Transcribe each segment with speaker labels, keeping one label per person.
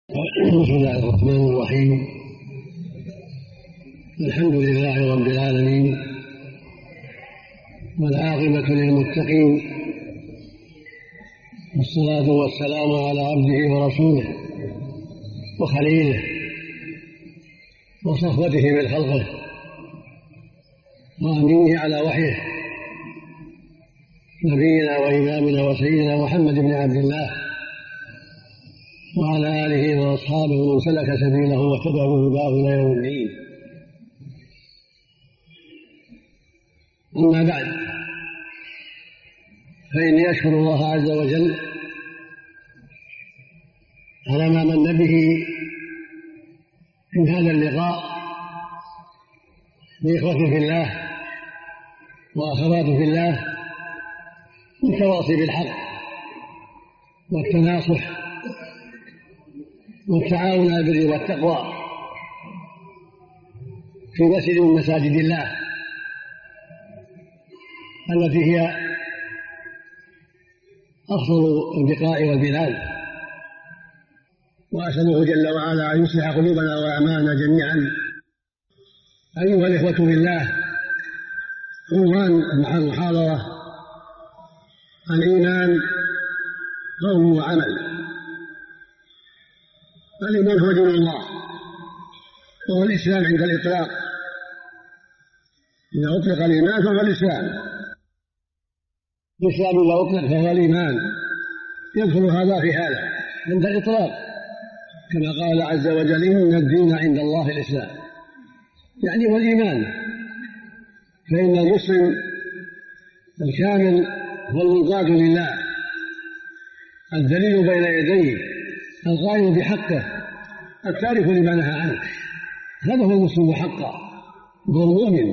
Speaker 1: بسم الله الرحمن الرحيم. الحمد لله رب العالمين، والعاقبة للمتقين، والصلاة والسلام على عبده ورسوله وخليله وصفوته من خلقه وأمينه على وحيه، نبينا وإمامنا وسيدنا محمد بن عبد الله وعلى آله وأصحابه ومن سلك سبيله واهتدى بهداه إلى يوم الدين. أما بعد، فإني أشكر الله عز وجل على ما من به في هذا اللقاء بإخوة في الله وأخوات في الله، بالتواصي بالحق والتناصح والتعاون على البر والتقوى في مسجد من مساجد الله التي هي أفضل البقاع والبلاد، وأسأله جل وعلا أن يصلح قلوبنا وأعمالنا جميعا. أيها الإخوة في الله، عنوان مع المحاضرة: الإيمان قول وعمل. الإيمان هو دين الله، وهو الإسلام عند الإطلاق. إذا أطلق الإيمان فهو الإسلام. الإسلام إذا أطلق فهو الإيمان، يدخل هذا في هذا عند الإطلاق، كما قال عز وجل: إن الدين عند الله الإسلام، يعني هو الإيمان. فإن المسلم الكامل هو المنقاد لله، الذليل بين يديه، القائم بحقه، التارك لما نهى عنه. هذا هو المسلم حقا، هو المؤمن.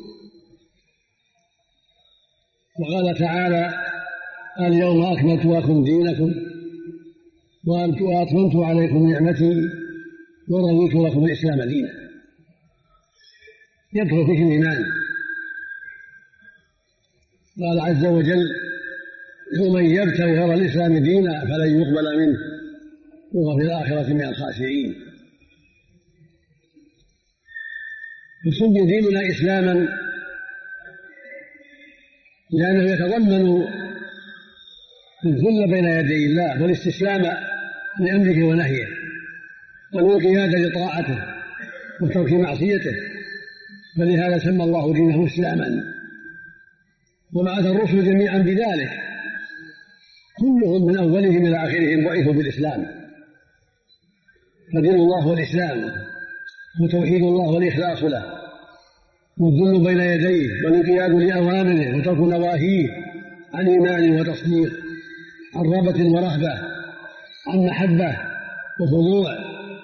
Speaker 1: وقال تعالى: اليوم أكملت لكم دينكم وأتممت عليكم نعمتي ورضيت لكم الإسلام دينا. يدخل فيه الإيمان. قال عز وجل: ومن يبتغي غير الإسلام دينا فلن يقبل منه وهو في الآخرة من الخاسرين. يسمي ديننا إسلاما لأنه يتضمن الذل بين يدي الله والاستسلام لأمره ونهيه والانقياد لطاعته وترك معصيته، فلهذا سمى الله دينه إسلاما. وبعث الرسل جميعا بذلك، كلهم من أولهم إلى آخرهم بعثوا بالإسلام. فدين الله هو الإسلام، وتوحيد الله والإخلاص له، والذل بين يديه والانقياد لأوامره وترك نواهيه، عن إيمان وتصديق، عن رغبة ورهبة، عن محبة وخضوع.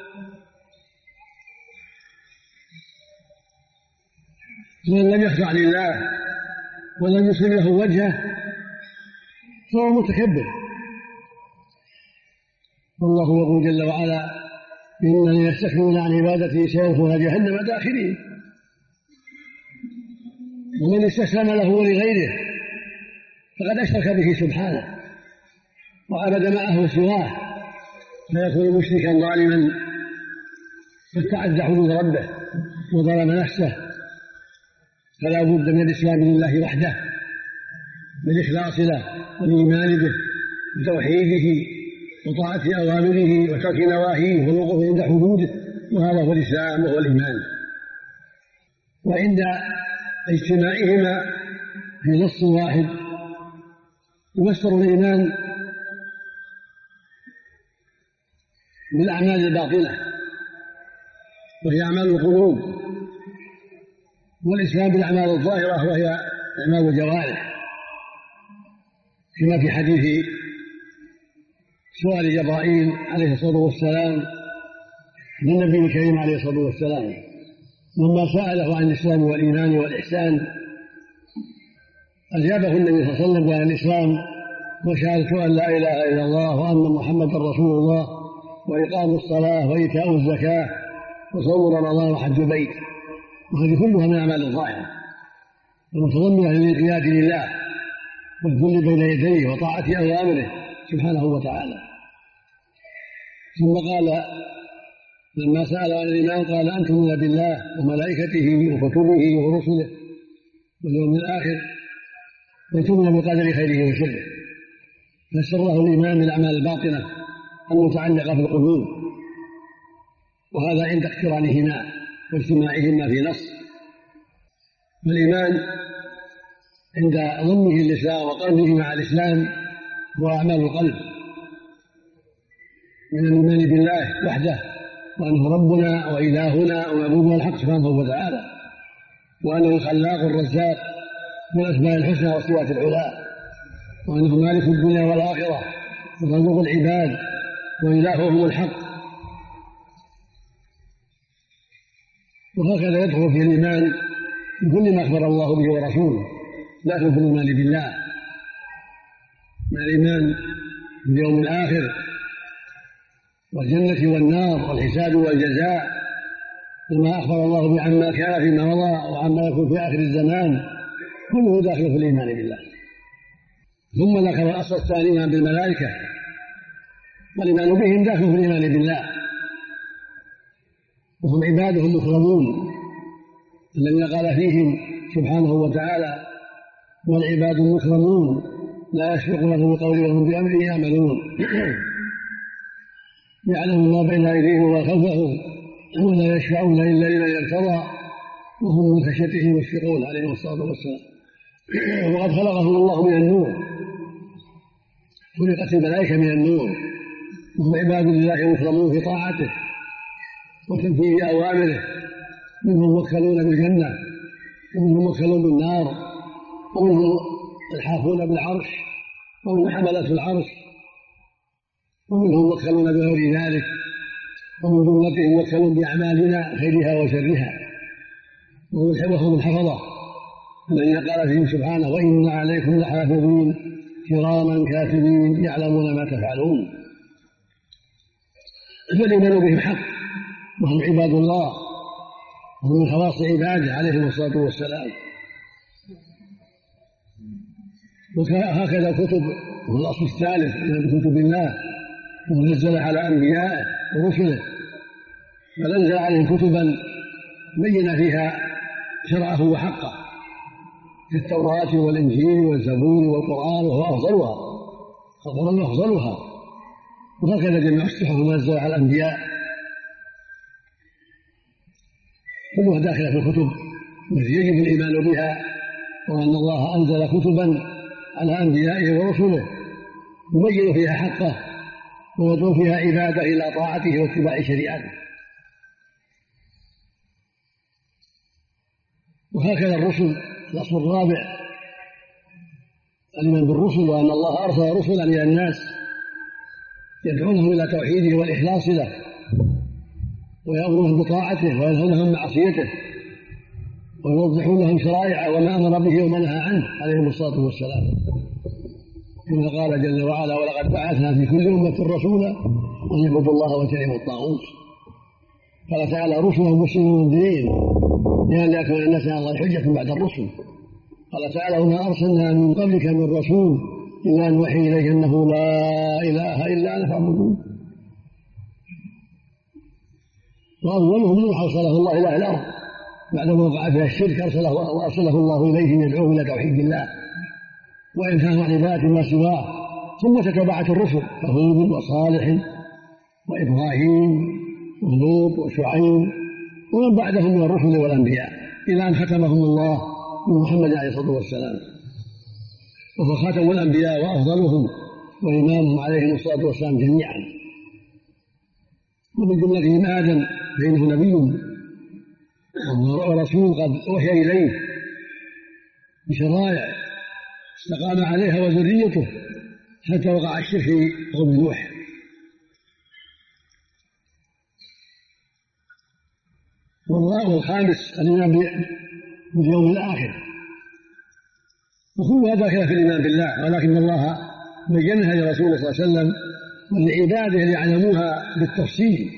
Speaker 1: من لم يخضع لله ولم يسلم له وجهه فهو متكبر. والله يقول جل وعلا: إن الذين يستكبرون عن عبادته سيدخلون جهنم داخرين. ومن استسلم له ولغيره فقد أشرك به سبحانه وعبد معه سواه، فيكون مشركا ظالما قد تعدى حدود ربه وظلم نفسه. فلا بد من الإسلام لله وحده، بالإخلاص له والإيمان به وتوحيده وطاعة أوامره وترك نواهيه والوقوف عند حدوده، وهذا هو الإسلام وهو الإيمان. وعند اجتماعهما في نص واحد يفسر الإيمان بالأعمال الباطنة وهي أعمال القلوب، والإسلام بالأعمال الظاهرة وهي أعمال الجوارح، كما في حديث سؤال جبرائيل عليه الصلاة والسلام للنبي الكريم عليه الصلاة والسلام لما سأله عن الإسلام والإيمان والإحسان، أجابه النبي صلى الله عليه وسلم بأن الإسلام وشهادة أن لا إله إلا الله وأن محمدا رسول الله وإقام الصلاة وإيتاء الزكاة وصوم رمضان وحج البيت. وهذه كلها من أعمال الظاهرة المتضمنة للانقياد لله والذل بين يديه وطاعة أوامره سبحانه وتعالى. ثم قال لما سأل عن الإيمان قال أن تؤمن بالله وملائكته وكتبه ورسله واليوم الآخر وتؤمن بقدر خيره وشره. فسر له الإيمان بالأعمال الباطنة المتعلقة في القلوب، وهذا عند اقترانهما واجتماعهما في نص. والإيمان عند ضمه الإسلام وقرنه مع الإسلام هو أعمال القلب من الإيمان بالله وحده، وأنه ربنا وإلهنا ومعبودنا الحق سبحانه وتعالى، وأنه الخلاق الرزاق بالأسماء الحسنى والصفات العلى، وأنه مالك الدنيا والآخرة وخالق العباد وإلههم الحق. وهكذا يدخل في الإيمان بكل ما أخبر الله به ورسوله، لكن في الإيمان بالله مع الإيمان باليوم الآخر والجنة والنار والحساب والجزاء وما أخبر الله به عما كان فيما مضى وعما يكون في آخر الزمان، كله داخل في الإيمان بالله. ثم ذكر الأصل الثاني الإيمان بالملائكة، والإيمان بهم داخل في الإيمان بالله، وهم عباده المكرمون الذين قال فيهم سبحانه وتعالى: والعباد المكرمون لا يسبقونه بقول وهم بأمره يعملون. يعلم ما بين أيديهم وما خلفهم ولا يشفعون إلا لمن ارتضى وهم من خشيته مشفقون عليه الصلاة والسلام. وقد خلقهم الله من النور، خلقت الملائكة من النور، وهم عباد لله مكرمون في طاعته وتنفيذ أوامره، منهم موكلون بالجنة ومنهم موكلون بالنار ومنهم الحافون بالعرش ومنهم حملة العرش ومنهم موكلون بغير ذلك، ومن جملتهم موكلون بأعمالنا خيرها وشرها، وهم الحفظة الذين قال فيهم سبحانه: وإن عليكم لحافظين كراما كاتبين يعلمون ما تفعلون. فالإيمان بهم حق، وهم عباد الله وهم من خواص عباده عليهم الصلاة والسلام. وهكذا الكتب هو الأصل الثالث من كتب الله منزل على أنبيائه ورسله، فنزل عليهم كتبا بين فيها شرعه وحقه كالتوراة والإنجيل والزبور والقرآن، وهو أفضلها، القرآن أفضلها. وهكذا جميع الصحف منزلة على الأنبياء كلها داخلة في الكتب التي يجب الإيمان بها، وأن الله أنزل كتبا على أنبيائه ورسله يبين فيها حقه ويدعو فيها عباده إلى طاعته واتباع شريعته. وهكذا الرسل الأصل الرابع الإيمان بالرسل، وأن الله أرسل رسلا إلى الناس يدعونهم إلى توحيده والإخلاص له ويأمرهم بطاعته وينهونهم عن معصيته ويوضحون لهم شرائعه وما أمر به وما نهى عنه عليه الصلاة والسلام، كما قال جل وعلا: ولقد بعثنا في كل أمة رسولا أن يعبدوا الله واجتنبوا الطاغوت. قال تعالى: رسلا مبشرين ومنذرين لئلا يكون الناس على الله حجة بعد الرسل. قال تعالى: وما أرسلنا من قبلك من رسول إلا نوحي إليه أنه لا إله إلا أنا فاعبدون. وأولهم نوح أرسله الله إلى الأرض بعدما وقع فيها الشرك، وأرسله الله إليه يدعوه إلى توحيد الله وإنهاه عن عبادة ما سواه. ثم تتبعت الرسل كهود وصالح وإبراهيم ولوط وشعيب ومن بعدهم من الرسل والأنبياء إلى أن ختمهم الله بمحمد عليه الصلاة والسلام، وهو خاتم الأنبياء وأفضلهم وإمامهم عليه الصلاة والسلام جميعا. ومن جملتهم آدم فإنه نبي ورسول قد وحي إليه بشرائع استقام عليها وذريته حتى وقع الشرك في قوم نوح. والخامس الإيمان باليوم الآخر، وكلها داخلة في الإيمان بالله، ولكن الله بينها لرسوله صلى الله عليه وسلم ولعباده ليعلموها بالتفصيل.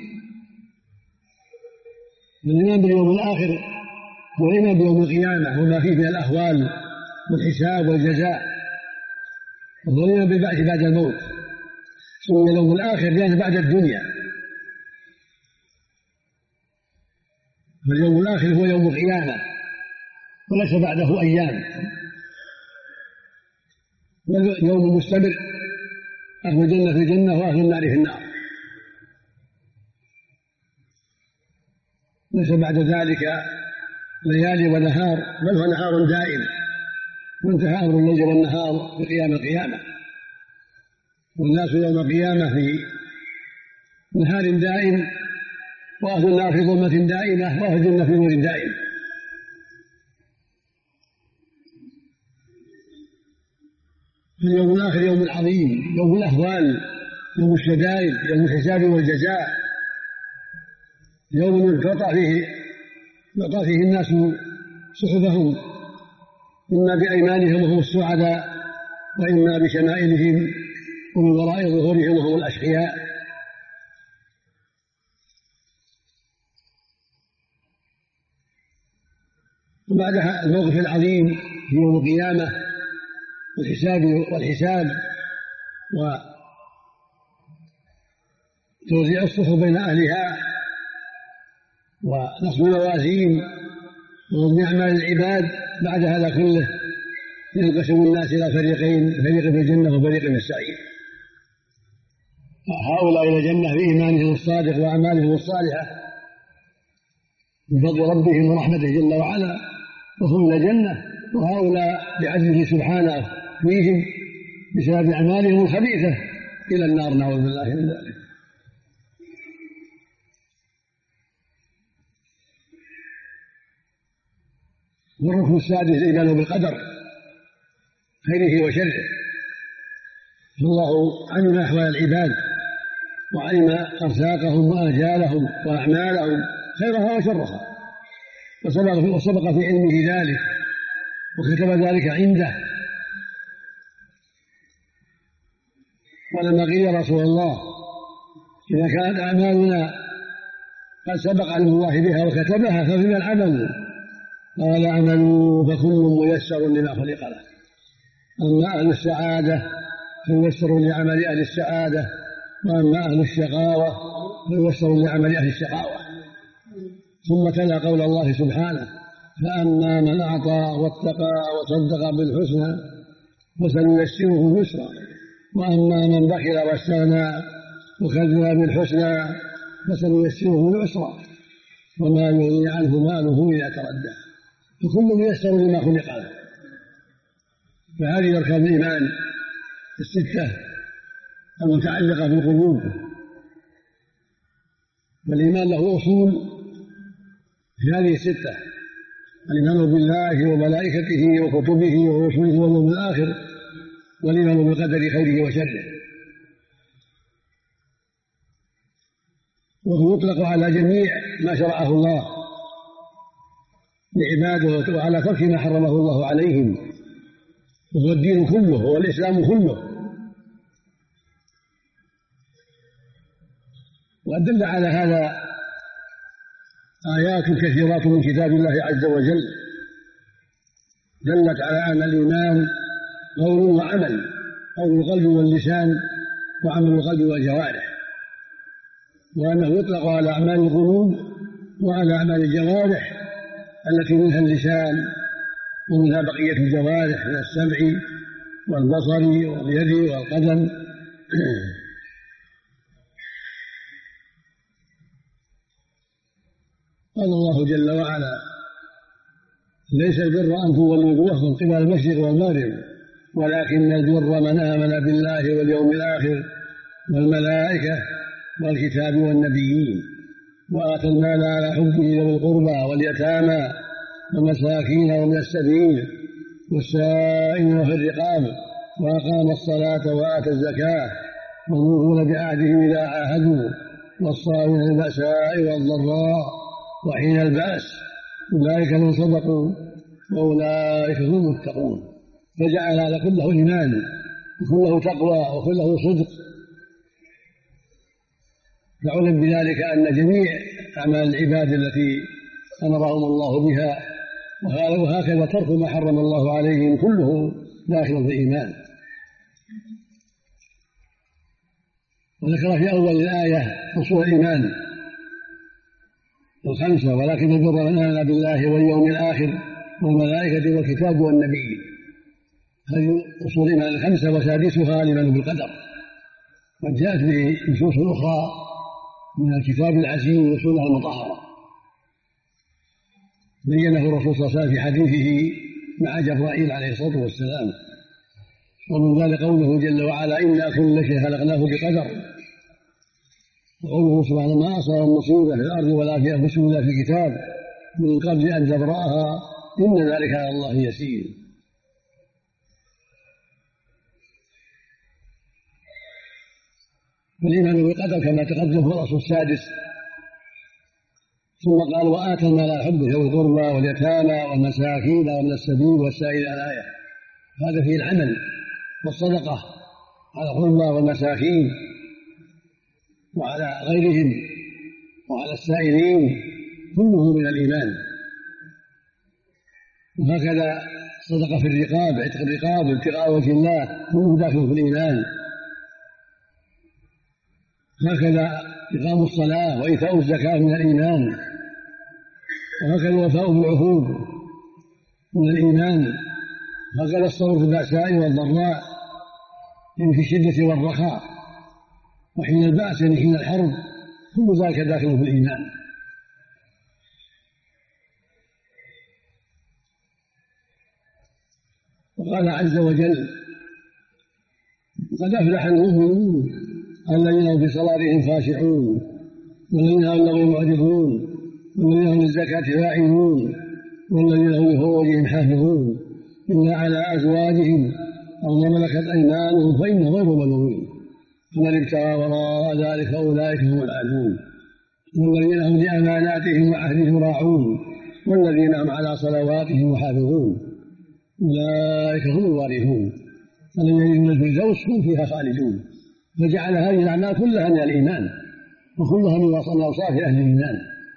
Speaker 1: الإيمان باليوم الآخر هو الإيمان بيوم القيامة وما فيه من الأهوال والحساب والجزاء، وهو الإيمان بالبعث بعد الموت. سمي اليوم الآخر لأنه بعد الدنيا، فاليوم الآخر هو يوم القيامة وليس بعده أيام، يوم مستمر، أهل الجنة في الجنة وأهل النار في النار، ليس بعد ذلك ليالي ونهار، بل هو نهار دائم، وانتهى أمر الليل والنهار بقيام القيامة، والناس يوم القيامة في نهار دائم، وأهل النار في ظلمة دائمة، وأهل الجنة في نور دائم. اليوم الآخر يوم عظيم، يوم الأهوال، يوم الشدائد، يوم الحساب والجزاء، يوم يعطى فيه الناس صحفهم إما بأيمانهم وهم السعداء، وإما بشمائلهم ومن وراء ظهورهم وهم الأشقياء. وبعدها الموقف العظيم في يوم القيامة والحساب وتوزيع الصحف بين أهلها ونصب الموازين ووزن أعمال العباد. بعد هذا كله ينقسم الناس إلى فريقين، فريق في الجنة وفريق في السعير، هؤلاء إلى الجنة بإيمانهم الصادق وأعمالهم الصالحة بفضل ربهم ورحمته جل وعلا وهم إلى الجنة، وهؤلاء بعدله سبحانه فيهم بسبب أعمالهم الخبيثة إلى النار، نعوذ بالله من ذلك. والركن السادس الإيمان بالقدر خيره وشره، فالله علم أحوال العباد وعلم أرزاقهم وآجالهم وأعمالهم خيرها وشرها، وسبق في علمه ذلك وكتب ذلك عنده. ولما قيل يا رسول الله إذا كانت أعمالنا قد سبق علم الله بها وكتبها ففيما العمل؟ قال اعملوا فكل ميسر لما خلق له، أما أهل السعادة فييسر لعمل أهل السعادة، وأما أهل الشقاوة فييسر لعمل أهل الشقاوة. ثم تلا قول الله سبحانه فأما من أعطى واتقى وصدق بالحسنى فسنيسره يسرا، وأما من بخل واستغنى وكذب بالحسنى فسنيسره العسرى، وما يغني عنه ماله إذا تردى. فكل ميسر لما خلق له. فهذه أركان الإيمان الستة المتعلقة بالقلوب، والإيمان له أصول في هذه الستة: الإيمان بالله وملائكته وكتبه ورسله واليوم الآخر، والإيمان بالقدر خيره وشره. وهو يطلق على جميع ما شرعه الله لعباده وعلى ترك ما حرمه الله عليهم، وهو الدين كله، هو الإسلام كله. ودل على هذا آيات كثيرات من كتاب الله عز وجل دلت على أن الإيمان قول وعمل، قول القلب واللسان وعمل القلب والجوارح، وأنه يطلق على أعمال القلوب وعلى أعمال الجوارح التي منها اللسان ومنها بقية الجوارح من السمع والبصر واليد والقدم. قال الله جل وعلا ليس البر أن تولوا وجوهكم قبل المشرق والمغرب ولكن البر من آمن بالله واليوم الآخر والملائكة والكتاب والنبيين وآتى المال على حبه ذوي القربى واليتامى والمساكين ومن السبيل والسائلين وفي الرقاب وأقام الصلاة وآتى الزكاة والموفون بعهدهم إذا عاهدوا والصابرين في البأساء والضراء وحين البأس أولئك من صدقوا وأولئك هم المتقون. فجعل هذا كله إيمان وكله تقوى وكله صدق، فعلم بذلك أن جميع أعمال العباد التي أمرهم الله بها وهكذا ترك ما حرم الله عليهم كله داخل في الإيمان. وذكر في أول الآية أصول الإيمان الخمسة، ولكن البر من آمن بالله واليوم الآخر والملائكة والكتاب والنبي. هذه أصول الإيمان الخمسة، وسادسها الإيمان بالقدر. قد جاءت به نصوص أخرى من الكتاب العزيز والسنة المطهرة بينه الرسول صلى الله عليه وسلم في حديثه مع جبرائيل عليه الصلاة والسلام. ومن ذلك قوله جل وعلا: إنا كل شيء خلقناه بقدر. وقوله سبحانه: ما أصاب مصيبة في الأرض ولا في أنفسهم إلا في كتاب من قبل أن تبرأها إن ذلك على الله يسير. والإيمان بالقدر كما تقدم هو الأصل السادس. ثم قال: وآتى المال على حبه ذوي القربى واليتامى والمساكين ومن السبيل والسائل. الآية هذا فيه العمل والصدقة على القربى والمساكين وعلى غيرهم وعلى السائلين، كله من الإيمان. وهكذا الصدقة في الرقاب، عتق الرقاب، ابتغاء وجه الله، كله داخل في الإيمان. هكذا إقام الصلاة وإيتاء الزكاة من الإيمان. وهكذا الوفاء بالعهود من الإيمان. هكذا الصبر في البأساء والضراء، يعني في الشدة والرخاء، وحين البأس يعني حين الحرب، كل ذلك داخل في الإيمان. وقال عز وجل: قد أفلح المؤمنون الذين هم في صلاتهم خاشعون والذين هم للغو معرضون والذين هم للزكاة فاعلون والذين هم لفروجهم حافظون إلا على أزواجهم أو ما ملكت أيمانهم فإنهم غير ملومين فمن ابتغى وراء ذلك فأولئك هم العادون والذين هم لأماناتهم وعهدهم راعون والذين هم على صلواتهم محافظون أولئك هم الوارثون الذين يرثون الفردوس هم فيها خالدون. فجعل هذه الأعمال كلها من الإيمان وكلها من أوصاف أهل الإيمان: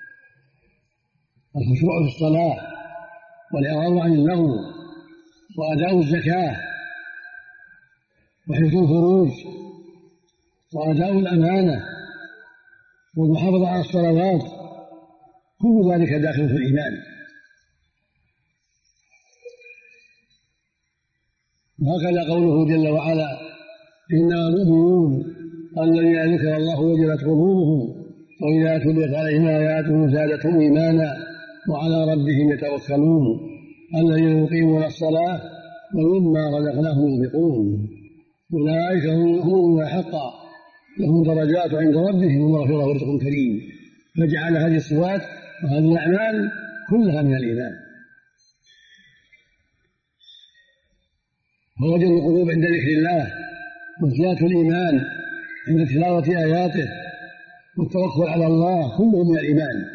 Speaker 1: الخشوع في الصلاة والإعراض عن اللغو وأداء الزكاة وحفظ الفروج وأداء الأمانة والمحافظة على الصلوات، كل ذلك داخل في الإيمان. وهكذا قوله جل وعلا: إنما المؤمنون الذين ذكر الله وجلت قلوبهم وإذا تليت عليهم آياته زادتهم إيمانا وعلى ربهم يتوكلون الذين يقيمون الصلاة ومما رزقناهم ينفقون أولئك هم حقا لهم درجات عند ربهم ومغفرة ورزق كريم. فجعل هذه الصفات وهذه الأعمال كلها من الإيمان. فوجد القلوب عند ذكر الله وزيادة الإيمان عند تلاوة آياته والتوكل على الله كله من الإيمان.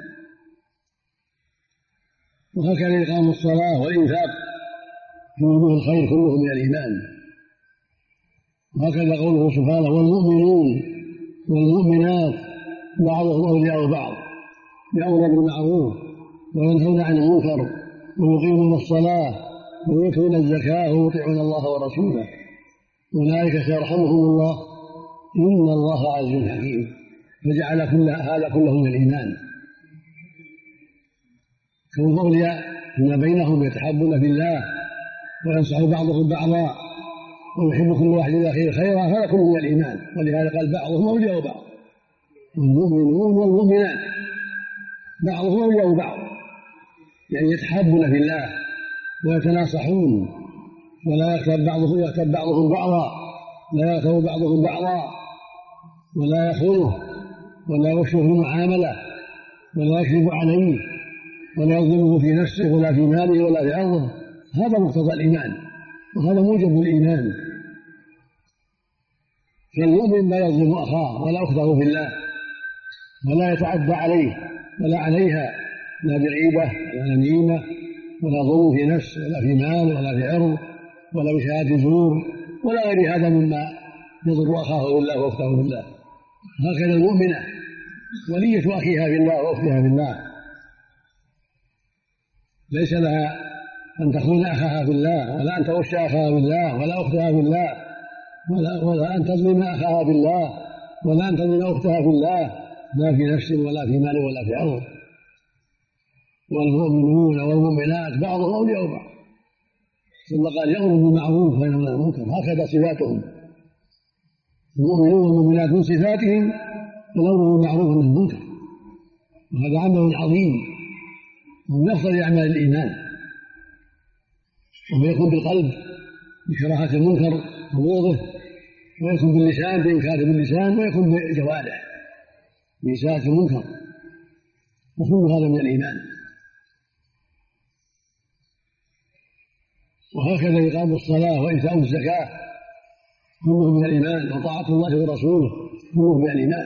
Speaker 1: وهكذا إقام الصلاة والإنفاق في وجوه الخير كله من الإيمان. وهكذا قوله سبحانه: والمؤمنون والمؤمنات بعضهم أولياء بعض يأمرون بالمعروف وينهون عن المنكر ويقيمون الصلاة ويؤتون الزكاة ويطيعون الله ورسوله أولئك سيرحمهم الله إن الله عزيز حكيم. فجعل هذا كله من الإيمان. كون أولياء فيما بينهم يتحبون في الله وينصح بعضهم بعضا ويحب كل واحد لأخيه خيرا، هذا كله من الإيمان. ولهذا قال: بعضهم أولياء بعض. والمؤمنون والمؤمنات بعضهم أولياء بعض، يعني يتحبون في الله ويتناصحون ولا يغتاب بعضهم بعضا، لا يغتاب بعضهم بعضا ولا يخونه ولا يغشه في المعاملة ولا يكذب عليه ولا يظلمه في نفسه ولا في ماله ولا في أرضه. هذا مقتضى الإيمان وهذا موجب الإيمان. فالمؤمن لا يظلم أخاه ولا أخته في الله ولا يتعدى عليه ولا عليها، لا بعيبة ولا نميمة ولا ظلم في نفس ولا في مال ولا في عرض ولا بشهادة زور ولا غير هذا مما يضر أخاه في الله وأخته في الله. هكذا المؤمنة ولية أخيها في الله وأختها في الله، ليس لها أن تخون أخاها في الله ولا أن تغش أخاها في الله ولا أختها في الله ولا أن تظلم أخاها في الله ولا أن تظلم أختها في الله، لا في نفس ولا في مال ولا في عرض. والمؤمنون والمؤمنات بعضهم أولياء بعض، ثم قال يأمر بالمعروف وينهى عن المنكر، هكذا صفاتهم. المؤمنون والمؤمنات من صفاتهم الأمر بالمعروف والنهي عن المنكر، وهذا عمل عظيم ومن أفضل أعمال الإيمان، وهو يكون بالقلب بكراهة المنكر وبغضه، ويكون باللسان بإنكاره باللسان، ويكون بالجوارح بإزالة المنكر، وكل هذا من الإيمان. وهكذا إقام الصلاة وإيتاء الزكاة كله من الإيمان، وطاعة الله ورسوله كله من الإيمان.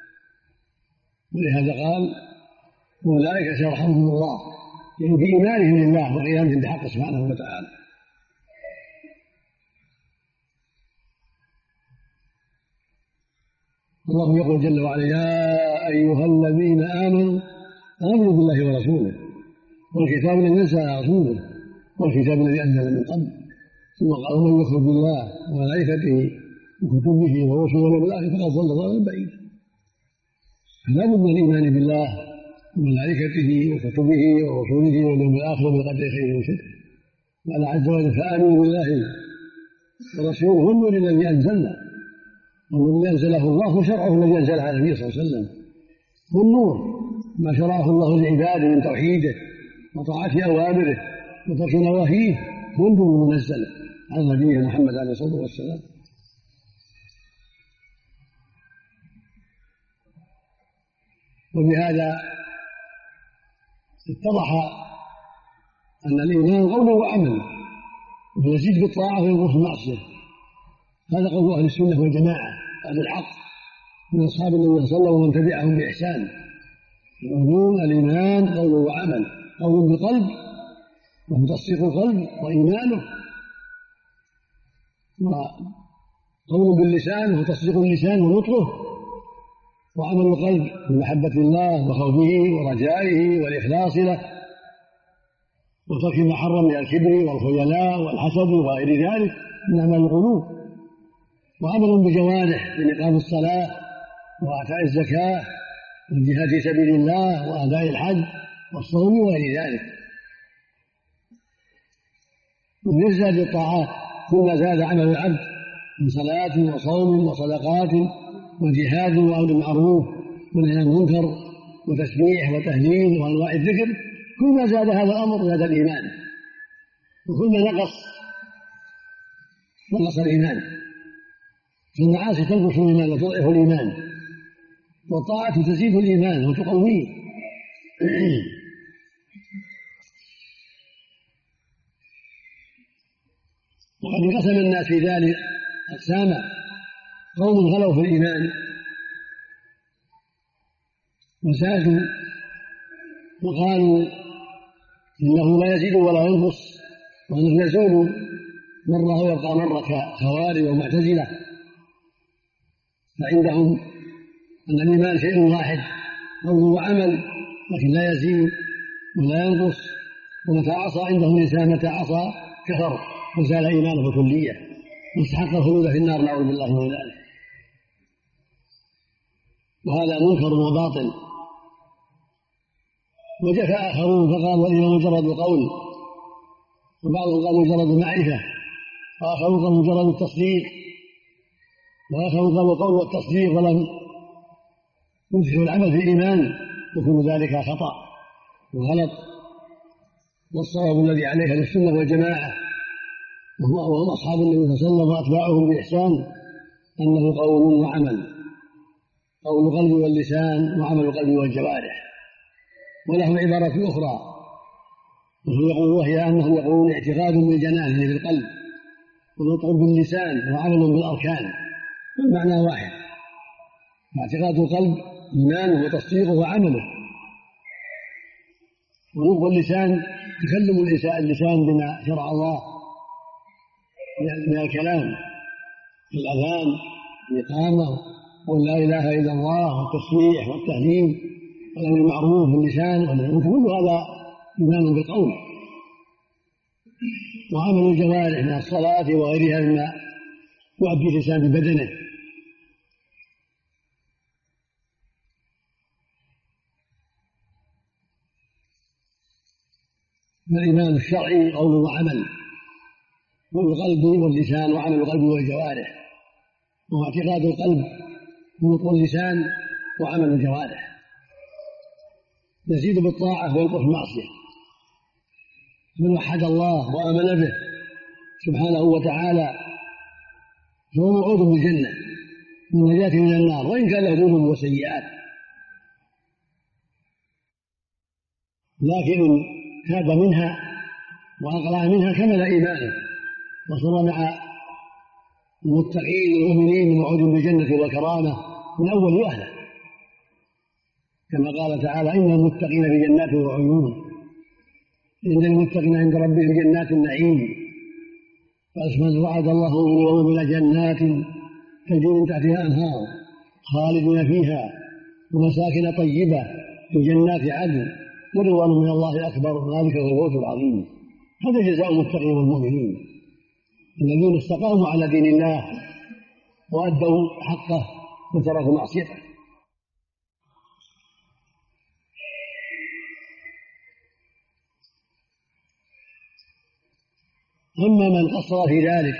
Speaker 1: ولهذا قال أولئك سيرحمهم الله، يعني بإيمانهم لله وقيامهم بحق سبحانه وتعالى. الله يقول جل وعلا يا أيها الذين آمنوا بالله ورسوله والكتاب الذي نزل على رسوله والكتاب الذي أنزل من قبل، ثم قال ومن يكفر بالله وملائكته وكتبه ورسله واليوم الآخر فقد ضل ضلالا بعيدا. فلا بد من الإيمان بالله وملائكته وكتبه ورسوله واليوم الآخر وبالقدر خيره وشره. قال عز وجل فآمنوا بالله ورسوله والنور الذي أنزلنا، والذي أنزله الله وشرعه الذي أنزله على النبي صلى الله عليه وسلم، والنور ما شرعه الله لعباده من توحيده وطاعة أوامره وترك نواهيه، والنور المنزل على نبيه محمد عليه الصلاة والسلام. وبهذا اتضح أن الإيمان قول وعمل، ويزيد بالطاعة وينقص بالمعصية. هذا قول أهل السنة والجماعة أهل الحق من أصحاب النبي صلى الله عليه وسلم ومن تبعهم بإحسان، يقولون الإيمان قول وعمل، قول بالقلب وهو تصديق القلب وإيمانه، وقول باللسان وهو تصديق اللسان ونطقه، وعمل القلب بمحبة الله وخوفه ورجائه والإخلاص له وترك ما حرم من الكبر والخيلاء والحسد وغير ذلك من أعمال القلوب، وعمل بجوارح من إقام الصلاة وإيتاء الزكاة والجهاد في سبيل الله وأداء الحج والصوم وغير ذلك. ويزداد بالطاعات كلما زاد عمل العبد من صلاة وصوم وصدقات وجهاد وأمر بالمعروف ونهي عن المنكر وتسبيح وتهليل وأنواع الذكر، كلما زاد هذا الأمر زاد الإيمان، وكلما نقص الإيمان. فالمعاصي تنقص الإيمان وتضعف الإيمان، والطاعة تزيد الإيمان وتقويه. وقد انقسم الناس في ذلك أقساما: قوم غلوا في الإيمان وزادوا وقالوا إنه لا يزيد ولا ينقص وأنه يزول مرة ويبقى مرة كخوارج ومعتزلة، فعندهم أن الإيمان شيء واحد قول وعمل، لكن لا يزيد ولا ينقص، ومتى عصى عندهم الإنسان متى عصى كفر وزال إيمانه كلية واستحق الخلود في النار، نعوذ بالله من ذلك. وهذا منكر وباطل. وجاء آخرون فقالوا الإيمان مجرد قول، وبعضهم قال مجرد معرفة، وآخرون قال مجرد التصديق، وآخرون قالوا القول والتصديق ولم يدخل العمل في الإيمان، وكل ذلك خطأ وغلط. والصواب الذي عليه أهل السنة والجماعة وهم أصحاب النبي صلى الله عليه وسلم وأتباعهم بإحسان أنه قول وعمل، قول القلب واللسان وعمل القلب والجوارح. ولهم عبارة أخرى وهي أنهم يقولون اعتقاد بالجنان يعني بالقلب، ونطق باللسان وعمل بالأركان، والمعنى واحد. اعتقاد القلب إيمانه وتصديقه وعمله، ونطق اللسان تكلم اللسان بما شرع الله من الكلام في الأذان الإقامة ولا إله إلا الله والتسبيح والتهليل والأمر بالمعروف باللسان، كل هذا إيمان بالقول. وعمل الجوارح من الصلاة وغيرها مما يؤدي الإنسان ببدنه. فالإيمان الشرعي قول وعمل، قول القلب واللسان وعمل القلب والجوارح، وهو اعتقاد القلب ونطق اللسان وعمل الجوارح، يزيد بالطاعة وينقص بالمعصية. من وحد الله وآمن به سبحانه وتعالى فهو موعود بالجنة والنجاة من النار، وإن كان له ذنوب وسيئات، لكن إن تاب منها وأقلع منها كمل إيمانه وصار مع المتقين المؤمنين الموعود بالجنة والكرامة من أول وهلة، كما قال تعالى: إن المتقين في جنات وعيون، إن المتقين عند ربهم جنات النعيم. فأسمى وعد الله المؤمنين جنات تجري من تحتها أنهار خالدين فيها ومساكن طيبة في جنات عدن ورضوان من الله أكبر، ذلك هو الفوز العظيم. هذا جزاء المتقين والمؤمنين الذين استقاموا على دين الله وأدوا حقه وتركوا معصيته. أما من قصر في ذلك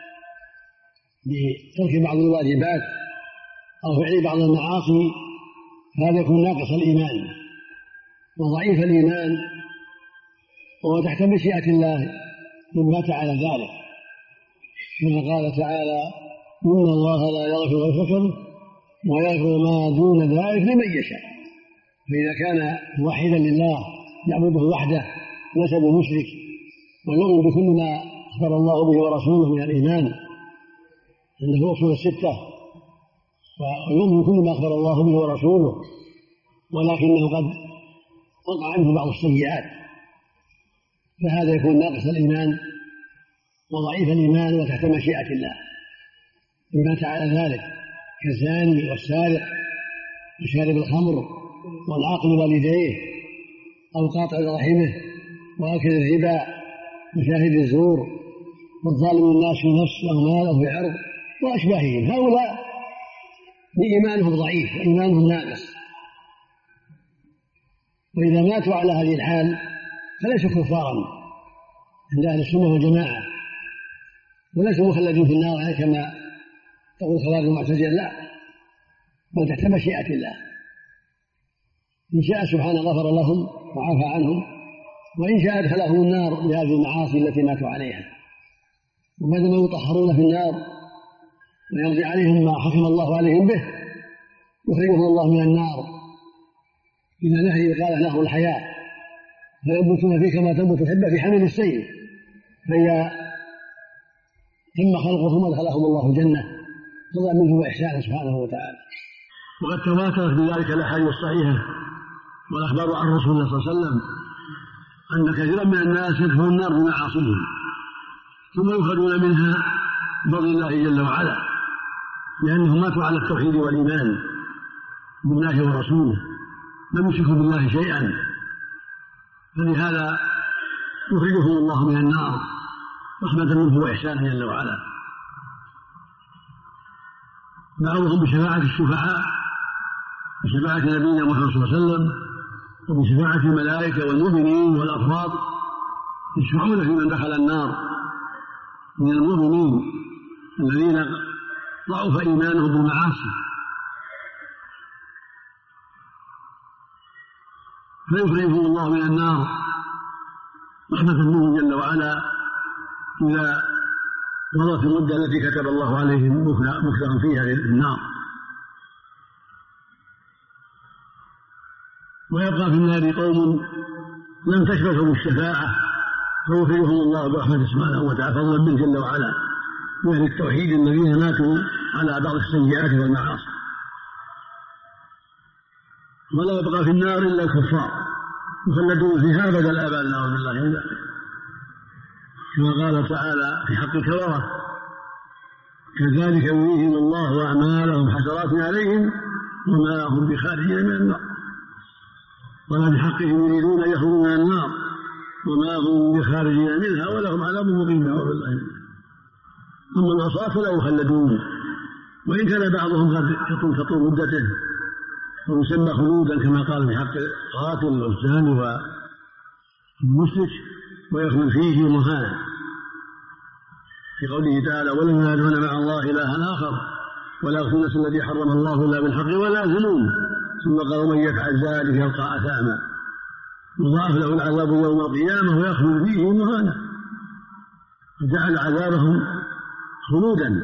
Speaker 1: بترك بعض الواجبات أو فعل بعض المعاصي فهذا يكون ناقص الإيمان وضعيف الإيمان، وهو تحت مشيئة الله من مات على ذلك، كما قال تعالى: إن الله لا يغفر الشرك ويغفر ما دون ذلك لمن يشاء. فإذا كان موحدا لله يعبده وحده ليس بمشرك ويؤمن بكل ما أخبر الله به ورسوله من الإيمان، عنده أصول الستة، ويؤمن بكل ما أخبر الله به ورسوله، ولكنه قد وقع عنه بعض السيئات، فهذا يكون ناقص الإيمان وضعيف الإيمان وتحت مشيئة الله بما تعالى ذلك، كالزاني والسارق وشارب الخمر والعاقل والديه أو قاطع رحمه وآكل الربا وشاهد الزور والظالم الناس في نفس أو مال أو في عرض وأشباههم. هؤلاء إيمانهم ضعيف وإيمانهم ناقص، وإذا ماتوا على هذه الحال فليسوا كفارا عند أهل السنة والجماعة، وليسوا مخلدين في النار كما تقول خوارج المعتزلة، لا، بل تحت مشيئة الله، إن شاء سبحانه غفر لهم وعافى عنهم، وإن شاء أدخلهم النار بهذه المعاصي التي ماتوا عليها. وبعدما يطهرون في النار ويرجع عليهم ما حكم الله عليهم به يخرجهم الله من النار إلى نهر قال نهر الحياة، فينبتون فيه كما تنبت الحبة في حمل السيل، فإذا تم خلقه ثم أدخلهم الله الجنة فضلا منه وإحسانه سبحانه وتعالى. وقد تواترت بذلك الأحاديث الصحيحة والأخبار عن رسول الله صلى الله عليه وسلم أن كثيرا من الناس يدخلون النار بمعاصيهم ثم يخرجون منها بفضل الله جل وعلا، لأنهم ماتوا على التوحيد والإيمان بالله ورسوله، لم يشركوا بالله شيئا، فلهذا يخرجهم الله من النار رحمة منه وإحسانه جل وعلا. دعوهم بشفاعة الشفعاء، بشفاعة نبينا محمد صلى الله عليه وسلم، وبشفاعة الملائكة والمؤمنين والأفراد يشفعون في من دخل النار من المؤمنين الذين ضعف إيمانهم بالمعاصي، فيخرجهم الله من النار رحمة منه جل وعلا إذا مضت المدة التي كتب الله عليهم مكثرا فيها في النار. ويبقى في النار قوم لم تشبثهم الشفاعة فيخرجهم الله برحمته سبحانه وتعالى فضلا منه جل وعلا من أهل التوحيد الذين ماتوا على بعض السيئات والمعاصي. ولا يبقى في النار إلا الكفار يخلدون فيها أبد الآباد نعوذ بالله من ذلك، كما قال تعالى في حق الكفرة: كذلك يريهم الله أعمالهم حسرات عليهم وما هم بخارجين من النار، ولا بحقهم يريدون أن يخرجوا من النار وما هم بخارجين منها ولهم عذاب مقيم نعوذ بالله من ذلك. أما العصاة فلا يخلدون، وإن كان بعضهم قد تطول مدته ويسمى خلودا كما قال في حق القاتل والزاني والمشرك، ويخلد فيه مهانا، في قوله تعالى: ولا يدعون مع الله إلها آخر ولا يقتلون النفس التي حرم الله إلا بالحق ولا يزنون. ثم قال: ومن يفعل ذلك يلقى أثاما يضاعف له العذاب يوم القيامة ويخلد فيه مهانا. فجعل عذابهم خلودا،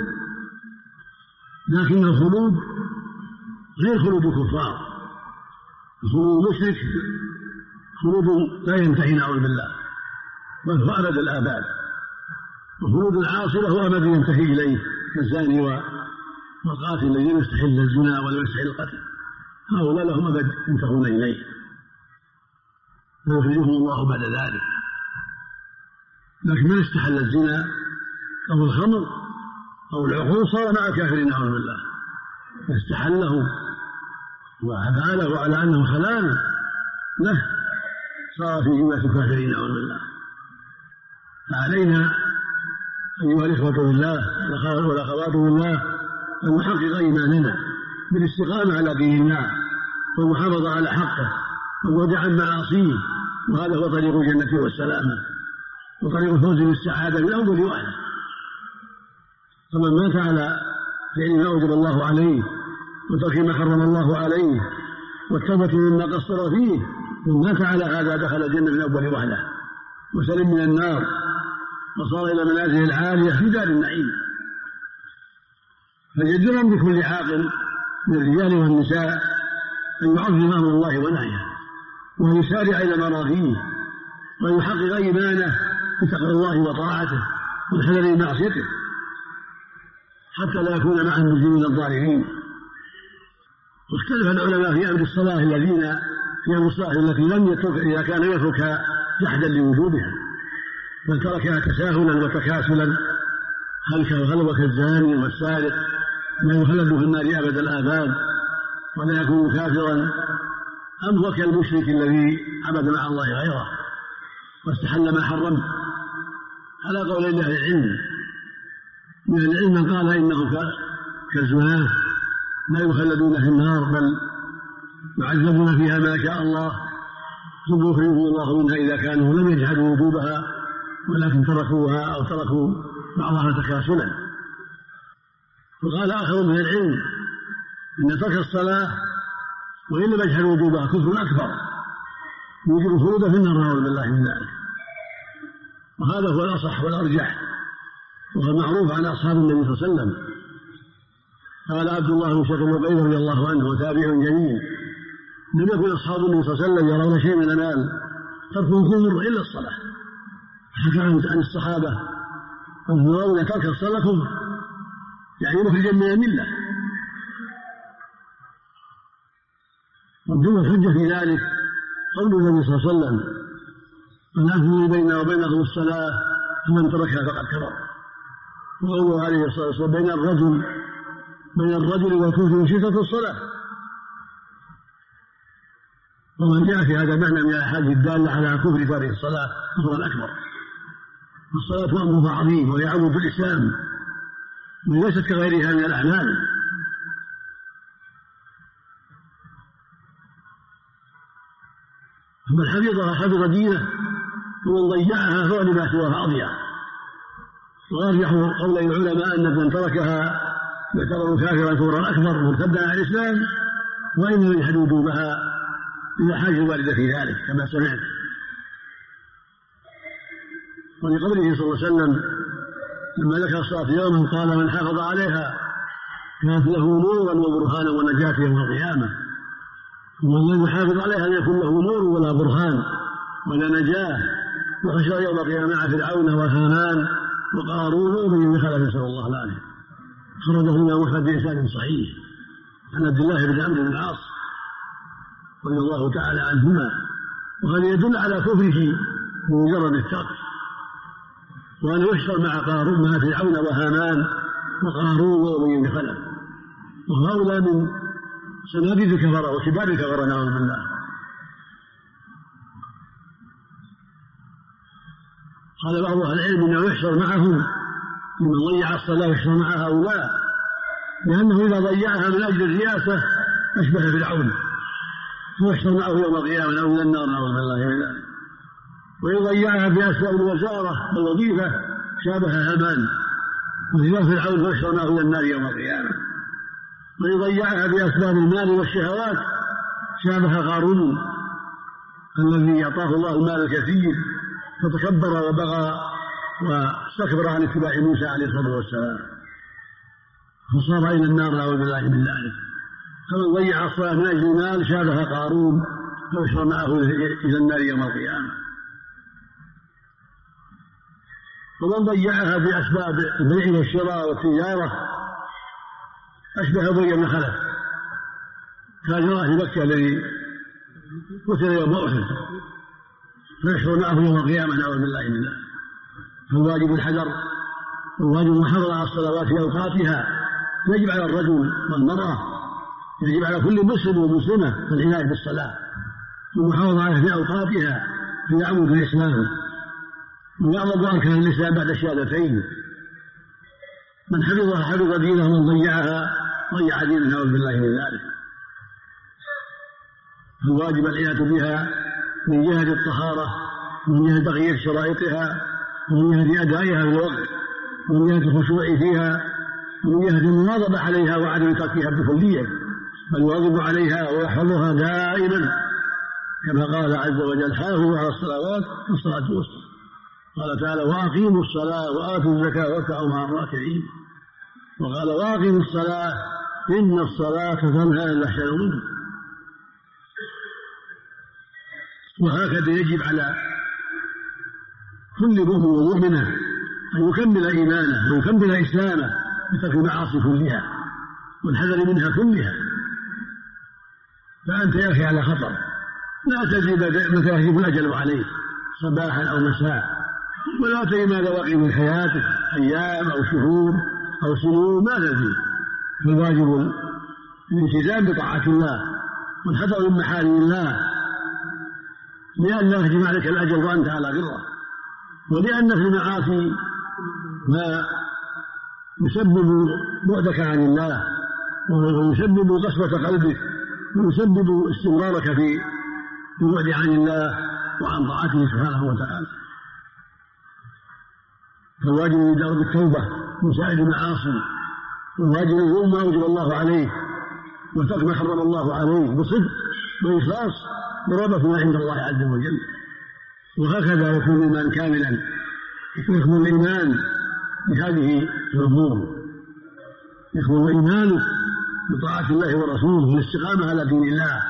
Speaker 1: لكن الخلود غير خلود الكفار. خلود المشرك خلود لا ينتهي نعوذ بالله، بل هو أبد الآباد. وخلود العاصي له أبد ينتهي إليه، كالزاني والقاتل الذي يستحل الزنا ولا يستحل القتل، هؤلاء لهم أبد ينتهون إليه، ويخرجهم الله بعد ذلك. لكن من استحل الزنا أو الخمر أو العقول صار مع الكافرين نعوذ بالله، فاستحله وأفعله على أنه حلال له صار في جملة الكافرين نعوذ بالله. فعلينا أيها الإخوة بالله والأخوات بالله أن نحقق إيماننا بالاستقامة على دين الله والمحافظة على حقه والبعد عن معاصيه، وهذا هو طريق الجنة والسلامة وطريق الفوز بالسعادة من أول وهلة. فمن مات على فعل ما أوجب الله عليه وترك ما حرم الله عليه والتوبة مما قصر فيه، من مات على هذا دخل الجنة من أول وهلة وسلم من النار وصار إلى منازل العالية في دار النعيم. فجدير بكل عاقل من الرجال والنساء أن يعظم أمر الله ونهيه وأن يسارع إلى مراضيه وأن يحقق إيمانه بتقوى الله وطاعته والحذر من معصيته، حتى لا يكون مع المجرمين الظالمين. واختلف العلماء في أمر الصلاة التي لم يترك إذا كان يترك جحدا لوجوبها بل تركها تساهلا وتكاسلا، هل كالزاني والسارق لا يخلد في النار أبد الآباد ولا يكون كافرا، أم هو كالمشرك الذي عبد مع الله غيره واستحل ما حرم؟ على قول الله العلم، من العلم من قال إنه كالزناه لا يخلدون في النار بل يعذبون فيها ما شاء الله، ثم يخرجهم الله منها إذا كانوا لم يجحدوا وجوبها ولكن تركوها أو تركوا بعضها تكاسلا. وقال آخر من العلم إن ترك الصلاة وإن لم يجحد وجوبها كفر أكبر يوجب الخلود في النار نعوذ بالله من ذلك. وهذا هو الأصح والأرجح، وهو معروف عن أصحاب النبي صلى الله عليه وسلم. قال عبد الله بن شقيق العبيد رضي الله عنه وتابع جليل: لم يكن أصحاب النبي صلى الله عليه وسلم يرون شيء من المال ترك الكفر إلا الصلاة. حكى عن الصحابة أنهم يرون ترك الصلاة كفر، يعني مخرجا من الملة. وابدوا الحجة في ذلك قول النبي صلى الله عليه وسلم: العهد بيننا وبينهم الصلاة فمن تركها فقد كفر. وقوله عليه الصلاة والسلام: بين الرجل والكفر شدة الصلاة. ومن جاء في هذا المعنى من الأحاديث الدالة على كفر تارك الصلاة كفرا أكبر. والصلاة أمرها عظيم ويعم في الإسلام وليست كغيرها من الأعمال. فمن حفظها حفظ دينه ومن ضيعها فهو لما سواها أضيع. وأرجح قول العلماء أن من تركها يعتبر كافرا كفرا أكبر مرتدا عن الإسلام وإن لم يجحد وجوبها إلا حاجة الواردة في ذلك كما سمعت. ولقوله صلى الله عليه وسلم لما ذكر الصلاة يوما قال: من حافظ عليها كانت له نورا وبرهانا ونجاة يوم القيامة. ومن لم يحافظ عليها لم يكن له نور ولا برهان ولا نجاة، وحشر يوم القيامة مع فرعون وهامان وقارون وأبي بن خلف، نسأل الله العافية. خرجه الإمام أحمد بإسناد صحيح عن عبد الله بن عمرو بن العاص رضي الله تعالى عنهما، وهذا يدل على كفره بمجرد الترك، وأن يحشر مع فرعون وهامان وقارون وأبي بن خلف، وهؤلاء من سنابذ الكفرة وكبار الكفرة نعوذ بالله. قال بعض أهل العلم أنه يحشر معهم من ضيع الصلاة يحشر مع هؤلاء، لأنه إذا ضيعها من أجل الرياسة أشبه فرعون، ويحشر معه يوم القيامة أو إلى النار نعوذ بالله من ذلك. وإن ضيعها بأسباب الوزارة والوظيفة شابه هامان وهي فرعون فيحشرناه إلى النار يوم القيامة. وإن ضيعها بأسباب المال والشهوات شابه قارون الذي أعطاه الله المال الكثير فتكبر وبغى واستكبر عن اتباع موسى عليه الصلاة والسلام فصار إلى النار نعوذ بالله من ذلك. فمن ضيع الصلاة من أجل المال شابه قارون فيحشر معه إلى النار يوم القيامة. ومن ضيعها بأسباب البيع والشراء والتجارة أشبه ضي بن خلف كان في مكة الذي قتل يوم أحد فيحشر معه يوم القيامة نعوذ بالله من ذلك. فالواجب الحذر والواجب المحافظة على الصلوات في أوقاتها يجب على الرجل والمرأة يجب على كل مسلم ومسلمة العناية بالصلاة والمحافظة عليها في أوقاتها في عمود الإسلام ويعظم أركان الإسلام بعد الشهادتين. من حفظها حفظ دينه ومن ضيعها ضيع دينه نعوذ بالله من ذلك. الواجب العناية بها من جهة الطهارة ومن جهة تغيير شرائطها ومن جهة أدائها بالوقت ومن جهة الخشوع فيها ومن جهة المواظبة عليها وعدم تركها بكلية بل يواظب عليها ويحفظها دائما كما قال عز وجل حافظوا على الصلوات والصلاة الوسطى. قال تعالى وأقيموا الصلاة وآتوا الزكاة واركعوا مع الراكعين. وقال وأقيموا الصلاة إن الصلاة تنهى عن الفحشاء والمنكر. وهكذا يجب على كل مؤمن ومؤمنة أن يكمل إيمانه ويكمل إسلامه بترك المعاصي كلها والحذر منها كلها. فأنت يا أخي على خطر لا تدري متى يهجم الأجل عليك صباحا أو مساء ولا تدري ماذا بقي من حياتك أيام أو شهور أو سنون ما تدري. فالواجب الالتزام بطاعة الله والحذر من محارم الله لأن لا يهجم عليك الأجل وأنت على غره ولأن في المعاصي ما يسبب بعدك عن الله ويسبب قسوة قلبك ويسبب استمرارك في البعد عن الله وعن طاعته سبحانه وتعالى. فالواجب يدار بالتوبة من سائر المعاصي والواجب يقوم ما أوجب الله عليه وترك ما حرم الله عليه بصدق وإخلاص ورغبة عند الله عز وجل. وهكذا يكون الإيمان كاملا يكون الإيمان بهذه الأمور يكون إيمانه بطاعة الله ورسوله والاستقامة على دين الله.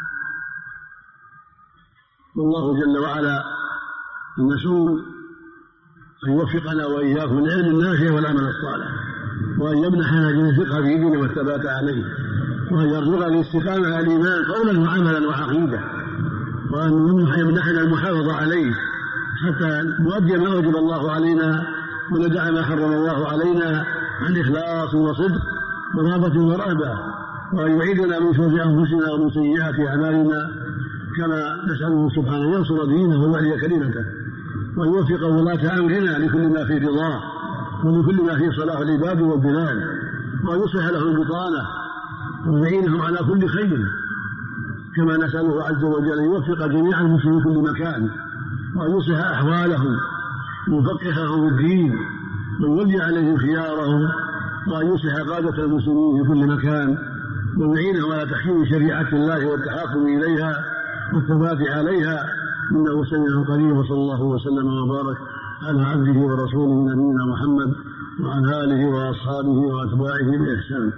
Speaker 1: والله جل وعلا المسؤول أن يوفقنا وإياكم العلم النافع والعمل الصالح وأن يمنحنا الفقه في دينه والثبات عليه وأن يرزقنا الاستقامة على الإيمان قولا وعملا وعقيدة وأن يمنحنا المحافظة عليه حتى نؤدي ما أوجب الله علينا وندع ما حرم الله علينا عن إخلاص وصدق ورغبة ورهبة وأن يعيدنا من شر أنفسنا ومن سيئات أعمالنا كما نسأله سبحانه ينصر دينه ويعلي كلمته وأن يوفق ولاة أمرنا لكل ما في رضاه ولكل ما في صلاح العباد والبلاد وأن يصلح لهم البطانة ويعينهم على كل خير كما نسأله عز وجل أن يوفق جميع المسلمين في كل مكان وأن يصلح أحوالهم ويفقههم في الدين ويولي عليهم خيارهم وأن يصلح قادة المسلمين في كل مكان ويعينهم على تحكيم شريعة الله والتحاكم إليها والثبات عليها إنه سميع قريب. وصلى الله وسلم وبارك على عبده ورسوله نبينا محمد وعلى آله وأصحابه وأتباعه بإحسان.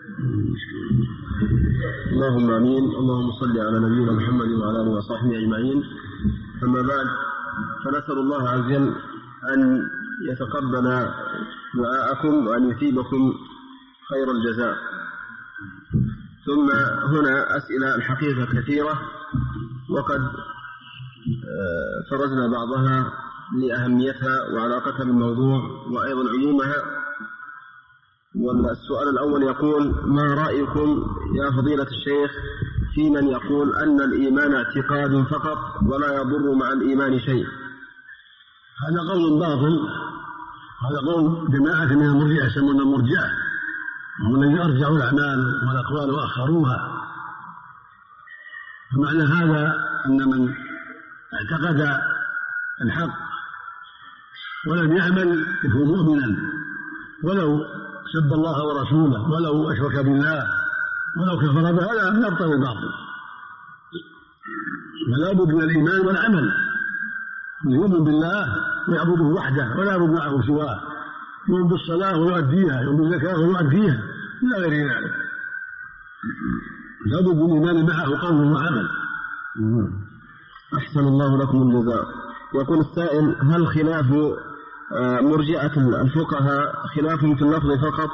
Speaker 2: اللهم آمين. اللهم صل على نبينا محمد وعلى آله وصحبه أجمعين. أما بعد فنسأل الله عز وجل أن يتقبل دعاءكم وأن يثيبكم خير الجزاء. ثم هنا أسئلة الحقيقة كثيرة وقد فرزنا بعضها لأهميتها وعلاقتها بالموضوع وأيضا عمومها. والسؤال الأول يقول: ما رأيكم يا فضيلة الشيخ في من يقول أن الإيمان اعتقاد فقط ولا يضر مع الإيمان شيء؟
Speaker 1: هذا قول باطل. هذا قول جماعة من المرجئة يسمون المرجئة وهم الذين أرجعوا الأعمال والأقوال وأخروها. فمعنى هذا أن من اعتقد الحق ولم يعمل يكون مؤمنا، ولو سب الله ورسوله ولو أشرك بالله ولو كفر به هذا من أبطل الباطل. فلا بد من الإيمان والعمل، يؤمن بالله ويعبده وحده ولا يعبد معه سواه، يؤمن بالصلاة ويؤديها، يؤمن بالزكاة ويؤديها إلى غير ذلك. لا بد من الإيمان معه قول وعمل.
Speaker 2: أحسن الله لكم الجزاء. يقول السائل: هل خلاف مرجئة الفقهاء خلاف في اللفظ فقط؟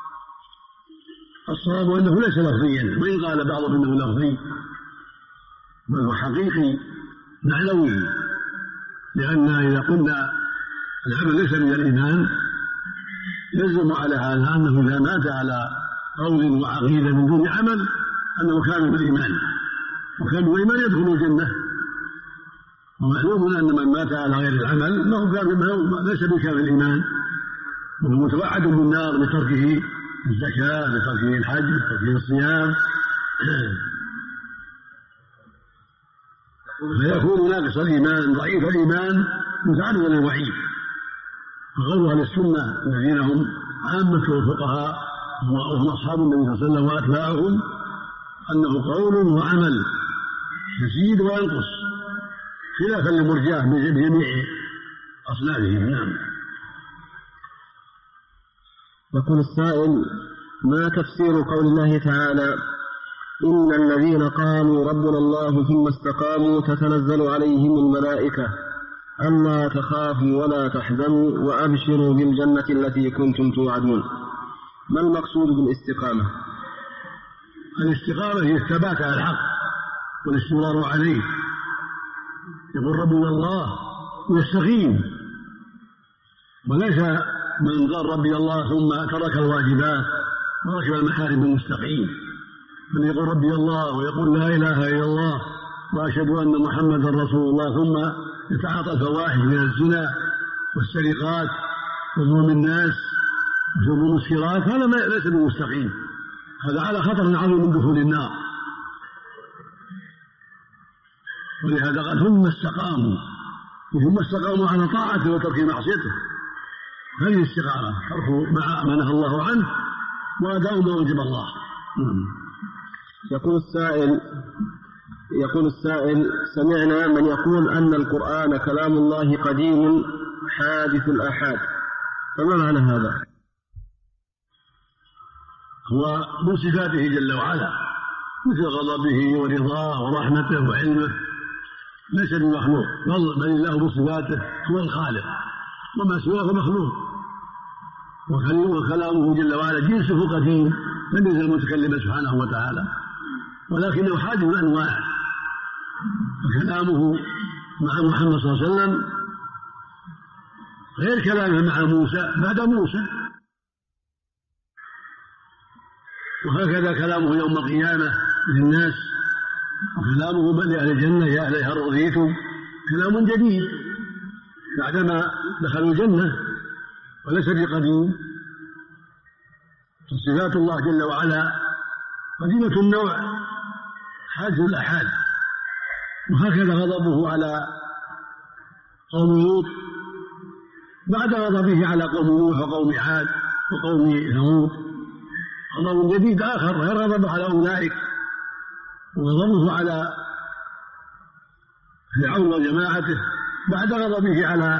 Speaker 1: الصواب أنه ليس لفظيا، وإن قال بعضهم أنه لفظي بل هو حقيقي معنوي، لأن إذا قلنا العمل ليس من الإيمان يلزم على هذا أنه إذا مات على قول وعقيدة من دون عمل أنه كان من الإيمان، وكان من الإيمان يدخل الجنة. ومعلوم أن من مات على غير العمل ليس بكامل الإيمان، وهو متوعد بالنار بتركه الزكاة، بتركه الحج، بتركه الصيام، فيكون ناقص الإيمان ضعيف الإيمان متعرضا للوعيد. فقول أهل السنة الذين هم عامة الفقهاء وهم أصحاب النبي صلى الله عليه وسلم وأتباعهم أنه قول وعمل يزيد وينقص، خلافا للمرجئة بجميع أصنافهم. نعم.
Speaker 2: يقول السائل: ما تفسير قول الله تعالى: إن الذين قالوا ربنا الله ثم استقاموا تتنزل عليهم الملائكة ألا تخافوا ولا تحزنوا وأبشروا بالجنة التي كنتم توعدون؟ ما المقصود بالاستقامة؟
Speaker 1: الاستقامة هي الثبات على الحق والاستمرار عليه. يقول ربنا الله ويستقيم، وليس من قال ربي الله ثم ترك الواجبات وركب المحارم المستقيم، من يقول ربي الله ويقول لا إله إلا الله وأشهد أن محمدا رسول الله ثم يتعاطى الفواحش من الزنا والسرقات وظلم الناس وشرب المسكرات، هذا ليس بمستقيم، هذا على خطر عظيم من دخول النار. ولهذا قال ثم استقاموا على طاعته وترك معصيته. هذه الاستقامة ترك ما نهى الله عنه وأداء ما وجب الله.
Speaker 2: يقول السائل: سمعنا من يقول أن القرآن كلام الله قديم حادث الآحاد، فما معنى هذا؟
Speaker 1: هو من صفاته جل وعلا مثل غضبه ورضاه ورحمته وعلمه، ليس بمخلوق، بل الله بصفاته هو الخالق، وما سواه مخلوق. وكلامه جل وعلا جنسه قديم لم يزل متكلما سبحانه وتعالى، ولكنه حادث الأنواع. فكلامه مع محمد صلى الله عليه وسلم غير كلامه مع موسى بعد موسى، وهكذا كلامه يوم القيامة للناس، وكلامه لأهل الجنة يا أهلها رضيتم كلام جديد بعدما دخلوا الجنة وليس بقديم. فصفات الله جل وعلا قديمة النوع حادث الآحاد. وهكذا غضبه على قوم لوط بعد غضبه على قوم نوح وقوم عاد وقوم ثمود غضب جديد آخر غير غضبه على أولئك، وغضبه على فرعون وجماعته بعد غضبه على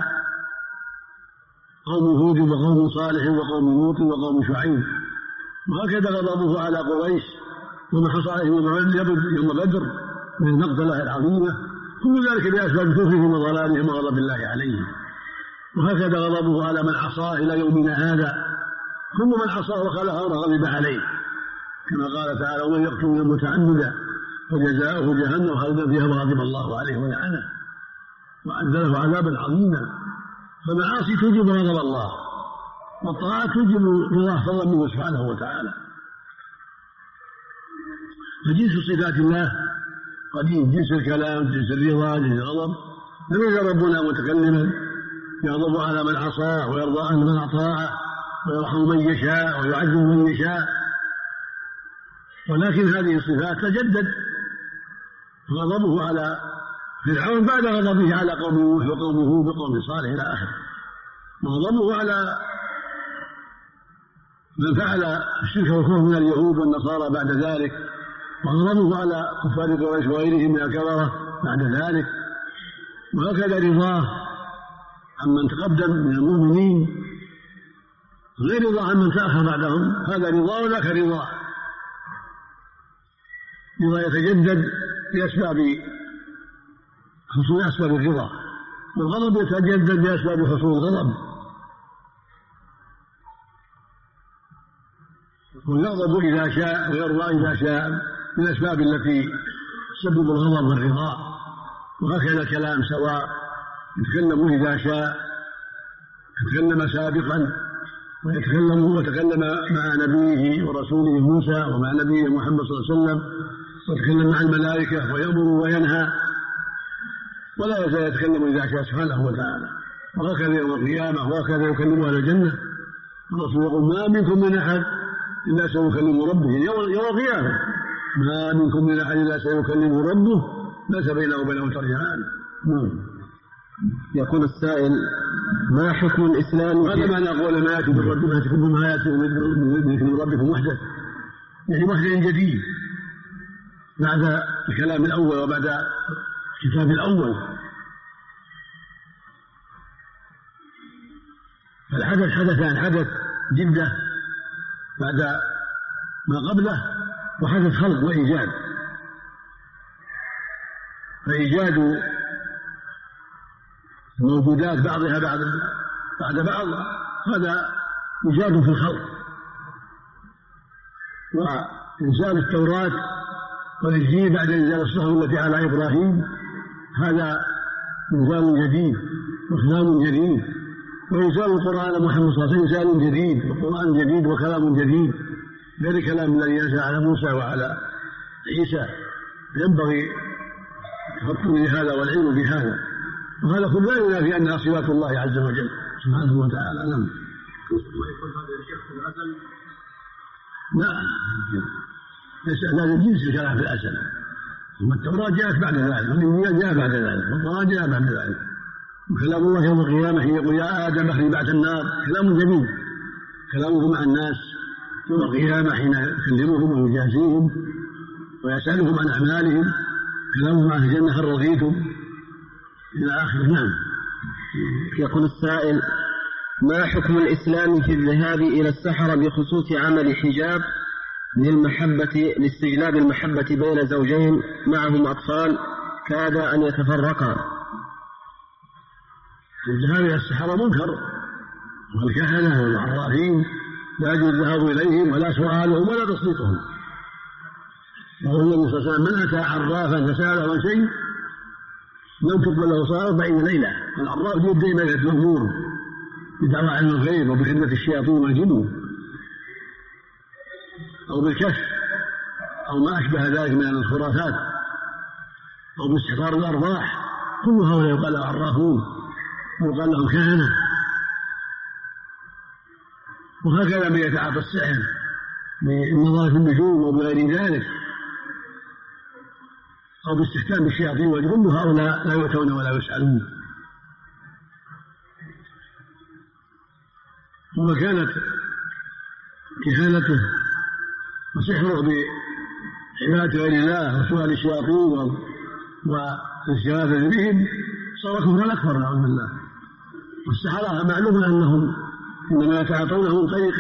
Speaker 1: قوم هود وقوم صالح وقوم لوط وقوم شعيب. وهكذا غضبه على قريش وما حصل عليهم يوم بدر من المقتلة العظيمة، كل ذلك بأسباب كفرهم وضلالهم وغضب الله عليهم. وهكذا غضبه على من عصاه إلى يومنا هذا، كل من عصاه وخالف أمره غضب عليه، كما قال تعالى: ومن يقتل متعمدا فجزاؤه جهنم خالدا فيها وغضب الله عليه ولعنه وأعد له عذابا عظيما. فالمعاصي توجب غضب الله، والطاعات توجب رضاه فضلا منه سبحانه وتعالى. فجنس صفات الله قديم، جنس الكلام، جنس الرضا، جنس الغضب. لم يزل ربنا متكلما يغضب على من عصاه ويرضى عن من أطاعه ويرحم من يشاء ويعذب من يشاء، ولكن هذه الصفات تجدد. غضبه على فرعون بعد غضبه على قوم نوح وقوم هود وقوم صالح إلى آخره، وغضبه على من فعل الشرك والكفر من اليهود والنصارى بعد ذلك، وغضبه على كفار قريش وغيرهم من الكفرة بعد ذلك، وهكذا رضاه عمن تقدم من المؤمنين غير رضاه عمن تأخر بعدهم. هذا رضاه وذاك رضاه، رضا يتجدد بأسباب حصول أسباب الرضا، والغضب يتجدد بأسباب حصول الغضب، والغضب إذا شاء ويرضى إذا شاء من الأسباب التي تسبب الغضب والرضا. وهكذا الكلام سواء يتكلم إذا شاء، يتكلم سابقا وتكلم مع نبيه ورسوله موسى ومع نبيه محمد صلى الله عليه وسلم، ويتكلم مع الملائكة ويأمر وينهى، ولا يزال يتكلم إذا شاء سبحانه وتعالى. وهكذا يوم القيامة، وهكذا يكلم أهل الجنة. الرسول يقول: ما منكم من أحد إلا سيكلم ربه يوم القيامة، ما منكم من أحد إلا سيكلم ربه ليس بينه وبينه ترجمان.
Speaker 2: يقول السائل: ما حكم الإسلام؟
Speaker 1: هذا ما نقول: ما يأتي من ربكم، ما تكون ما يأتي من ربكم محدث، يعني محدث جديد بعد الكلام الأول وبعد الكتاب الأول. فالحدث حدثان: حدث جدة بعد ما قبله، وحدث خلق وإيجاد. فإيجاد الموجودات بعضها بعد بعض هذا إيجاد في الخلق، وإنزال التوراة والإنجيل بعد إنزال الصحف التي على إبراهيم هذا إنزال جديد وكلام جديد، وإنزال القرآن محمد صلى الله عليه وسلم إنزال جديد وقرآن جديد وكلام جديد غير الكلام الذي ينزل على موسى وعلى عيسى. ينبغي التفكر بهذا والعلم بهذا، وهذا كله لا ينافي أنها صفات الله عز وجل سبحانه وتعالى. نعم.
Speaker 2: ويكون هذا الشيخ في الأزل؟
Speaker 1: لا، هذا جنس الكلام في الأزل. والتوراة جاءت بعد ذلك، والإنجيل جاء بعد ذلك، والقرآن جاء بعد ذلك. وكلام الله يوم القيامة حين يقول: يا آدم أخرج بعد النار، كلام جميل. كلامه مع الناس يوم القيامة حين يكلمهم ويجازيهم ويسألهم عن أعمالهم، كلامه مع الجنة: هل رضيتم؟ إلى آخره. نعم.
Speaker 2: يقول السائل: ما حكم الإسلام في الذهاب إلى السحرة بخصوص عمل حجاب لاستجلاب المحبة بين زوجين معهم أطفال كاد أن يتفرقا؟
Speaker 1: الذهاب إلى السحرة منكر، والكهنة والعرافين لا يجوز الذهاب إليهم ولا سؤالهم ولا تصديقهم. وهو النبي صلى الله عليه وسلم: من أتى عرافا فسأله عن شيء لم تقبل له صلاة 40 ليلة. العراف يدعي ميلة مأمور بدعوى علم الغيب وبخدمة الشياطين والجن أو بالكشف أو ما أشبه ذلك من الخرافات أو باستحضار الأرواح، كل هؤلاء يقال لهم عرافون ويقال لهم كهنة. وهكذا من يتعاطى السحر بالنظر في النجوم وبغير ذلك أو باستخدام بالشياطين والجن، هؤلاء لا يؤتون ولا يسألون. وكانت كهانته وسحره بعبادة غير الله وسؤال الشياطين والاستغاثة بهم صار كفرا أكبر نعوذ بالله. والسحرة معلوم أنهم إنما يتعاطونه من طريق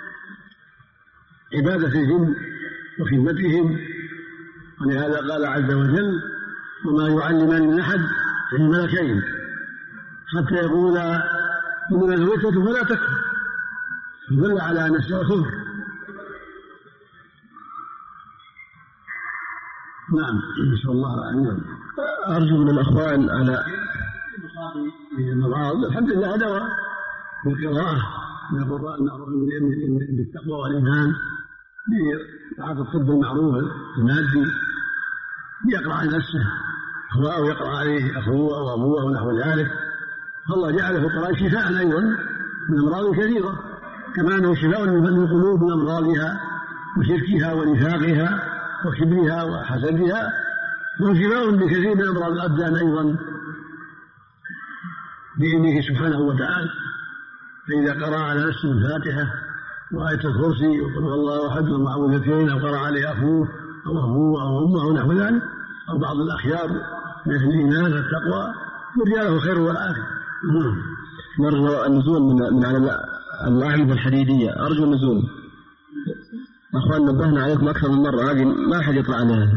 Speaker 1: عبادة الجن وخدمتهم، ولهذا قال عز وجل: وما يعلمان من أحد من الملكين حتى يقولا إنما الوتة فلا تكفر، يدل على أن السحر كفر. نعم. نسأل الله العافية.
Speaker 2: أرجو من الأخوان على
Speaker 1: المرض الحمد لله دواء بالقراءة من القراء المعروف بالتقوى والإيمان، بتعاطي الطب المعروف المادي، يقرأ عن نفسه هو أو يقرأ عليه أخوه أو أبوه ونحو ذلك. فالله جعله القرآن شفاء أيضا من أمراض كثيرة، كما أنه شفاء من القلوب من أمراضها وشركها ونفاقها وكبرها وحسدها، وشفاء بكثير من أمراض الأبدان أيضا بإذنه سبحانه وتعالى. فإذا قرأ على نفسه الفاتحة وآية الكرسي وقل هو الله أحد والمعوذتين، أو قرأ عليه أخوه أو أبوه أو أمه أو نحو ذلك، أو بعض الأخيار من أهل الإيمان والتقوى، يرجى له الخير والعافية.
Speaker 2: نرجو النزول من على الأعمدة الحديدية، أرجو النزول. أخوان نبهنا عليكم أكثر من مرة، هذه ما حد يطلع عليها.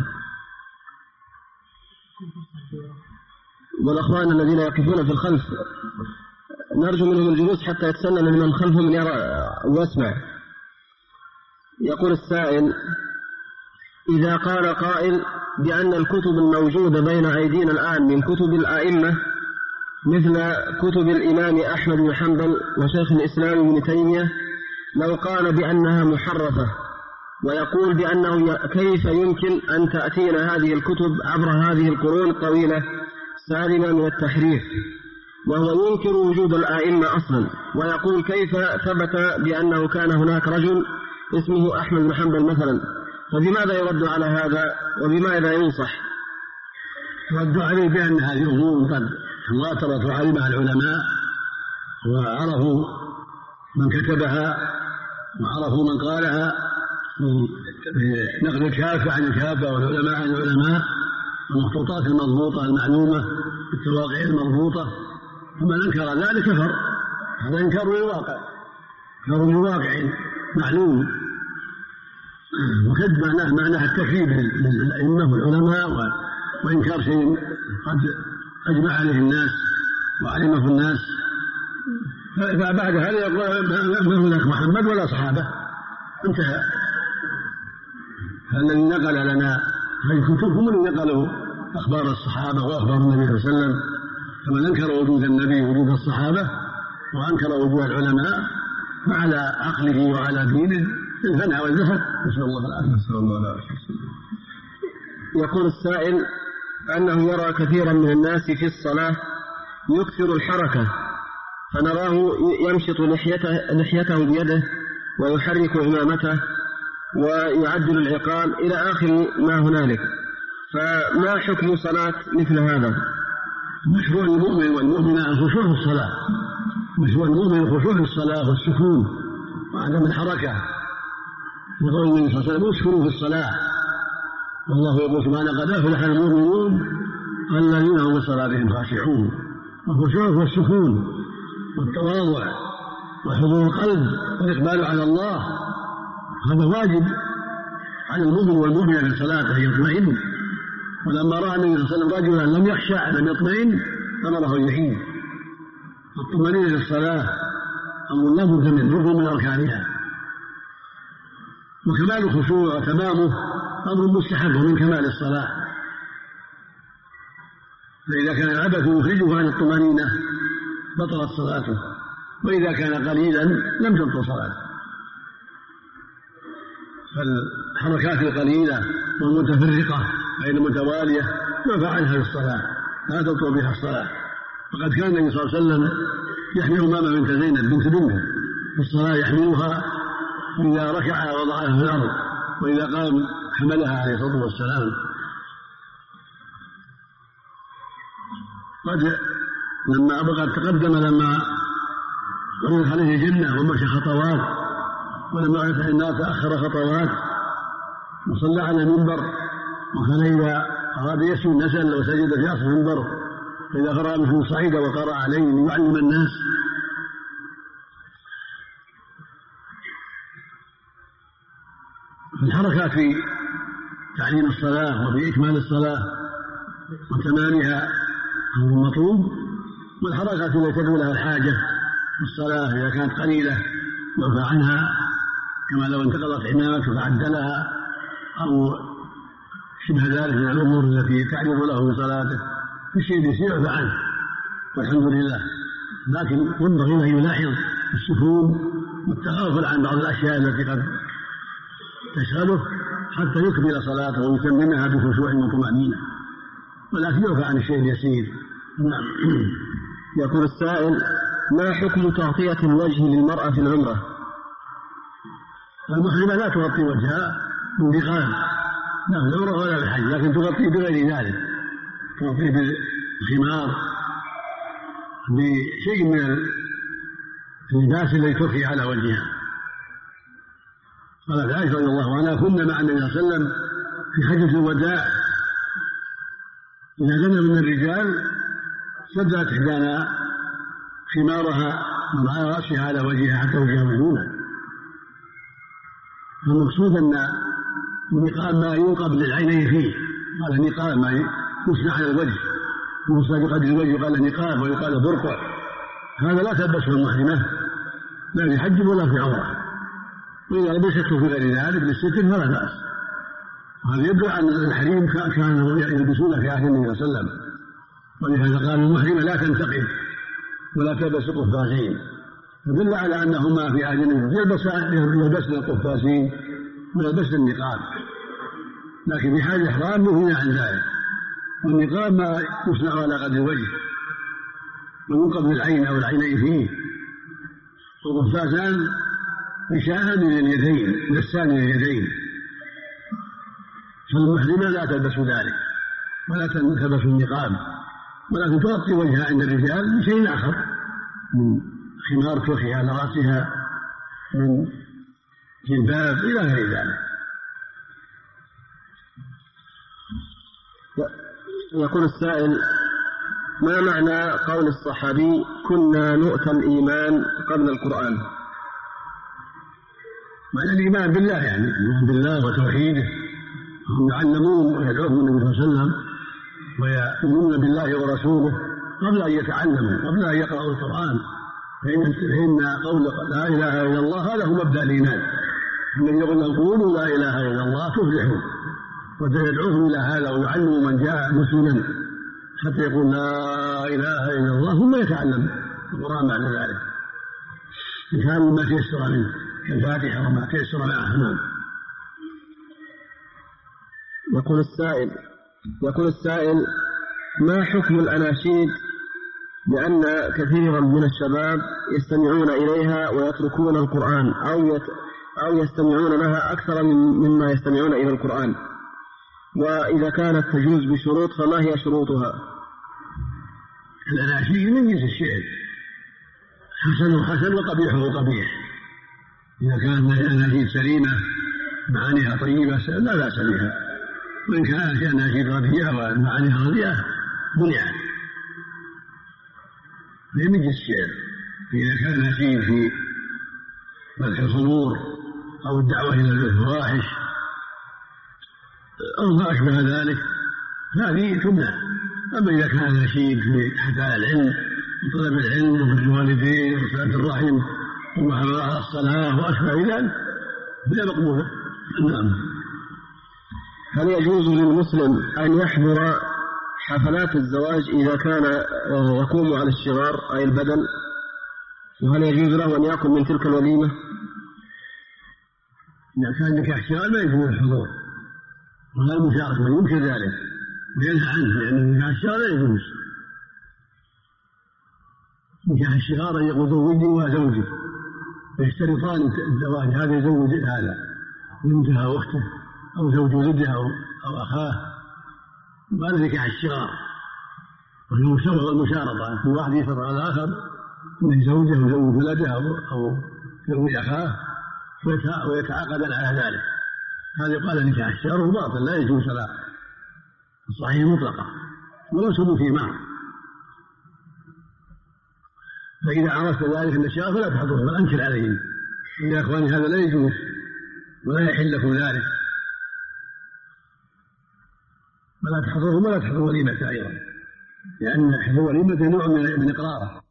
Speaker 2: والأخوان الذين يقفون في الخلف نرجو منهم الجلوس حتى يتسنن من خلفهم يرى ويسمع. يقول السائل: إذا قال قائل بأن الكتب الموجودة بين أيدينا الآن من كتب الأئمة مثل كتب الإمام أحمد بن حنبل وشيخ الإسلام ابن تيمية، لو قال بأنها محرفة، ويقول بأنه كيف يمكن أن تأتينا هذه الكتب عبر هذه القرون الطويلة سالمة من التحريف، وهو ينكر وجود الأئمة أصلا، ويقول كيف ثبت بأنه كان هناك رجل اسمه أحمد بن حنبل مثلا، فبماذا يرد على هذا وبماذا ينصح؟
Speaker 1: يرد عليه بأن هذه أمور قد تواترت وعلمها العلماء وعرفوا من كتبها وعرفوا من قالها في نقل الكافة عن الكافة والعلماء عن العلماء والمخطوطات المضبوطة المعلومة بالتواقع المضبوطة، فمن أنكر ذلك كفر. هذا إنكار للواقع، إنكار لواقع معلوم، وكذب معناها التكذيب للأئمة والعلماء وإنكار شيء قد أجمع عليه الناس وعلمه الناس. فبعد هذا يقول ما هناك محمد ولا صحابة، انتهى. فالذي نقل لنا هذه الكتب هم الذين نقلوا أخبار الصحابة وأخبار النبي صلى الله عليه وسلم، فمن أنكر وجود النبي وجود الصحابة وأنكر وجود العلماء فعلى عقله وعلى دينه الفنى والزهد، نسأل الله العافية.
Speaker 2: يقول السائل أنه يرى كثيرا من الناس في الصلاة يكثر الحركة، فنراه يمشط لحيته بيده ويحرك إمامته ويعدل العقال إلى آخر ما هنالك، فما حكم صلاة مثل هذا؟
Speaker 1: مشروع المؤمن والمؤمنة الخشوع في الصلاة، مشروع المؤمن الخشوع في الصلاة والسكون وعدم الحركة، يقول النبي صلى الله عليه وسلم: اسكنوا في الصلاة، والله يقول سبحانه: قد أفلح المؤمنون الذين هم بصلاتهم خاشعون. الخشوع والسكون والتواضع وحضور القلب والإقبال على الله، هذا واجب على المؤمن والمؤمنة في الصلاة أن يطمئن. ولما رأى النبي صلى الله عليه وسلم رجلا لم يخشع لم يطمئن أمره يعين. الطمأنينة في الصلاة أمر لا بد منه، ركن من أركانها، وكمال الخشوع وتمامه أمر مستحب من كمال الصلاة. فإذا كان العبث يخرجه عن الطمأنينة بطلت صلاته، وإذا كان قليلا لم تبطل صلاته. فالحركات القليلة والمتفرقة غير المتوالية يعفى عنها في الصلاة، لا تبطل بها الصلاة. وقد كان النبي صلى الله عليه وسلم يحمل أمامة بنت زينب بنت بنته في الصلاة، يحملها إذا ركع وضعها في الأرض، وإذا قام حملها عليه الصلاة والسلام. قد لما أبقى تقدم لما عرضت عليه الجنة ومشى خطوات، ولما عرف الناس تأخر خطوات وصلى على المنبر، وكان إذا أراد يسجد نزل وسجد في أصل المنبر، فإذا قرأ مثل صعيد وقرأ عليه ليعلم الناس. الحركات في تعليم الصلاة وفي إكمال الصلاة وتمامها أمر مطلوب، والحركات التي تدعو لها الحاجة في الصلاة إذا كانت قليلة يعفى عنها، كما لو انتقضت عمامته فعدلها أو شبه ذلك من الأمور التي تعرض له في صلاته، الشيء يسير يعفى عنه والحمد لله. لكن ينبغي أن يلاحظ السكون والتغافل عن بعض الأشياء التي قد تشغله حتى يكمل صلاته ويتممها بخشوع وطمأنينة، ولكن يعفى عن الشيء اليسير. نعم.
Speaker 2: يقول السائل: ما حكم تغطية الوجه للمرأة في العمرة؟
Speaker 1: المحرمة لا تغطي وجهها بالنقاب لا في العمرة ولا في الحج، لكن تغطيه بغير ذلك، تغطيه بالخمار بشيء من اللباس الذي ترخي على وجهها. قالت عائشة رضي الله عنها: كنا مع النبي صلى الله عليه وسلم في حجة الوداع، إذا دنا من الرجال سدت إحدانا خمارها ومع رأسها على وجهها حتى يجاوزونه. فالمقصود أن النقاب ما ينقب للعينين فيه، قال نقاب ما يصنع على الوجه، يوصى بقدر الوجه قال نقاب ويقال برقع، هذا لا تلبسه المحرمة لا في حج ولا في عمرة، وإذا لبسته في غير ذلك للستر فلا بأس. وهذا يدل أن الحريم كانوا يلبسون في عهد النبي صلى الله عليه وسلم، ولهذا قال المحرمة لا تنتقب ولا تلبس قفازين، فدل على أنهما في عهد النبي يلبسن القفازين ويلبسن النقاب، لكن في حال الإحرام نهينا عن ذلك. والنقاب ما يصنع على قدر الوجه وينقب للعين أو العينين فيه، والقفازان غشاء من اليدين لسان اليدين، فالمحرمة لا تلبس ذلك ولا تلبس النقاب، ولكن تغطي وجهها عند الرجال بشيء آخر من خمار ترخي على رأسها من جلباب إلى غير ذلك.
Speaker 2: يقول السائل: ما معنى قول الصحابي كنا نؤتى الإيمان قبل القرآن؟
Speaker 1: معنى الإيمان بالله، يعني الإيمان بالله وتوحيده، هم يعلمون ويدعوهم النبي صلى الله عليه وسلم ويؤمنون بالله ورسوله قبل أن يتعلموا، قبل أن يقرأوا القرآن، فإن قول لا إله إلا الله هذا هو مبدأ الإيمان. الذي يقول لهم قولوا لا إله إلا الله تفلحون، ويدعوهم إلى هذا ويعلم من جاء مسلما حتى يقول لا إله إلا الله، ثم يتعلم القرآن بعد ذلك يفهم ما تيسر منه كالفاتحة وما تيسر معه.
Speaker 2: يقول السائل: ما حكم الأناشيد؟ لأن كثيرا من الشباب يستمعون إليها ويتركون القرآن أو يستمعون لها أكثر مما يستمعون إلى القرآن، وإذا كانت تجوز بشروط فما هي شروطها؟
Speaker 1: الأناشيد من جنس الشعر، حسن حسن وقبيح قبيح. إذا كانت الأناشيد سليمة معانيها طيبة لا بأس بها، وإن كانت الأناشيد رديئة ومعانيها رديئة منعت. هي من جنس الشعر، فإذا كان الأناشيد في مدح الخمور أو الدعوة إلى الفواحش أو ما أشبه ذلك هذه تمنع. أما إذا كان الأناشيد في حتى العلم وطلب العلم وبر الوالدين وصلة الرحم ومحافظة على الصلاة وأشبه ذلك فهي مقبولة. نعم.
Speaker 2: هل يجوز للمسلم أن يحضر حفلات الزواج إذا كان يقوم على الشغار أي البدن؟ وهل يجوز له أن يأكل من تلك الوليمة؟
Speaker 1: إذا كان نكاح الشغار لا يجوز الحضور ولا المشاركة، وينكر ذلك وينهى عنه، لأن نكاح الشغار لا يجوز. نكاح الشغار أن يقول زوجي وزوجي، فيشترطان الزواج، هذا يزوج هذا بنتها وأخته أو زوج ولدها أو أخاه، وهذا نكاح الشغار. وهو شرط المشارطة، كل واحد يشرط على الآخر من زوجه وزوج ولده أو زوج أخاه ويتعاقدان على ذلك، هذا يقال نكاح الشغار وباطل لا يجوز لا الصحيح مطلقا ولو سموا في معه. فإذا عرفت ذلك من الشغار فلا تحضره بل أنكر عليهم يا إخواني هذا لا يجوز ولا يحل لكم ذلك، ولا تحضرهم ولا تحضروا وليمة أيضا، لأن حضور وليمة نوع من إقراره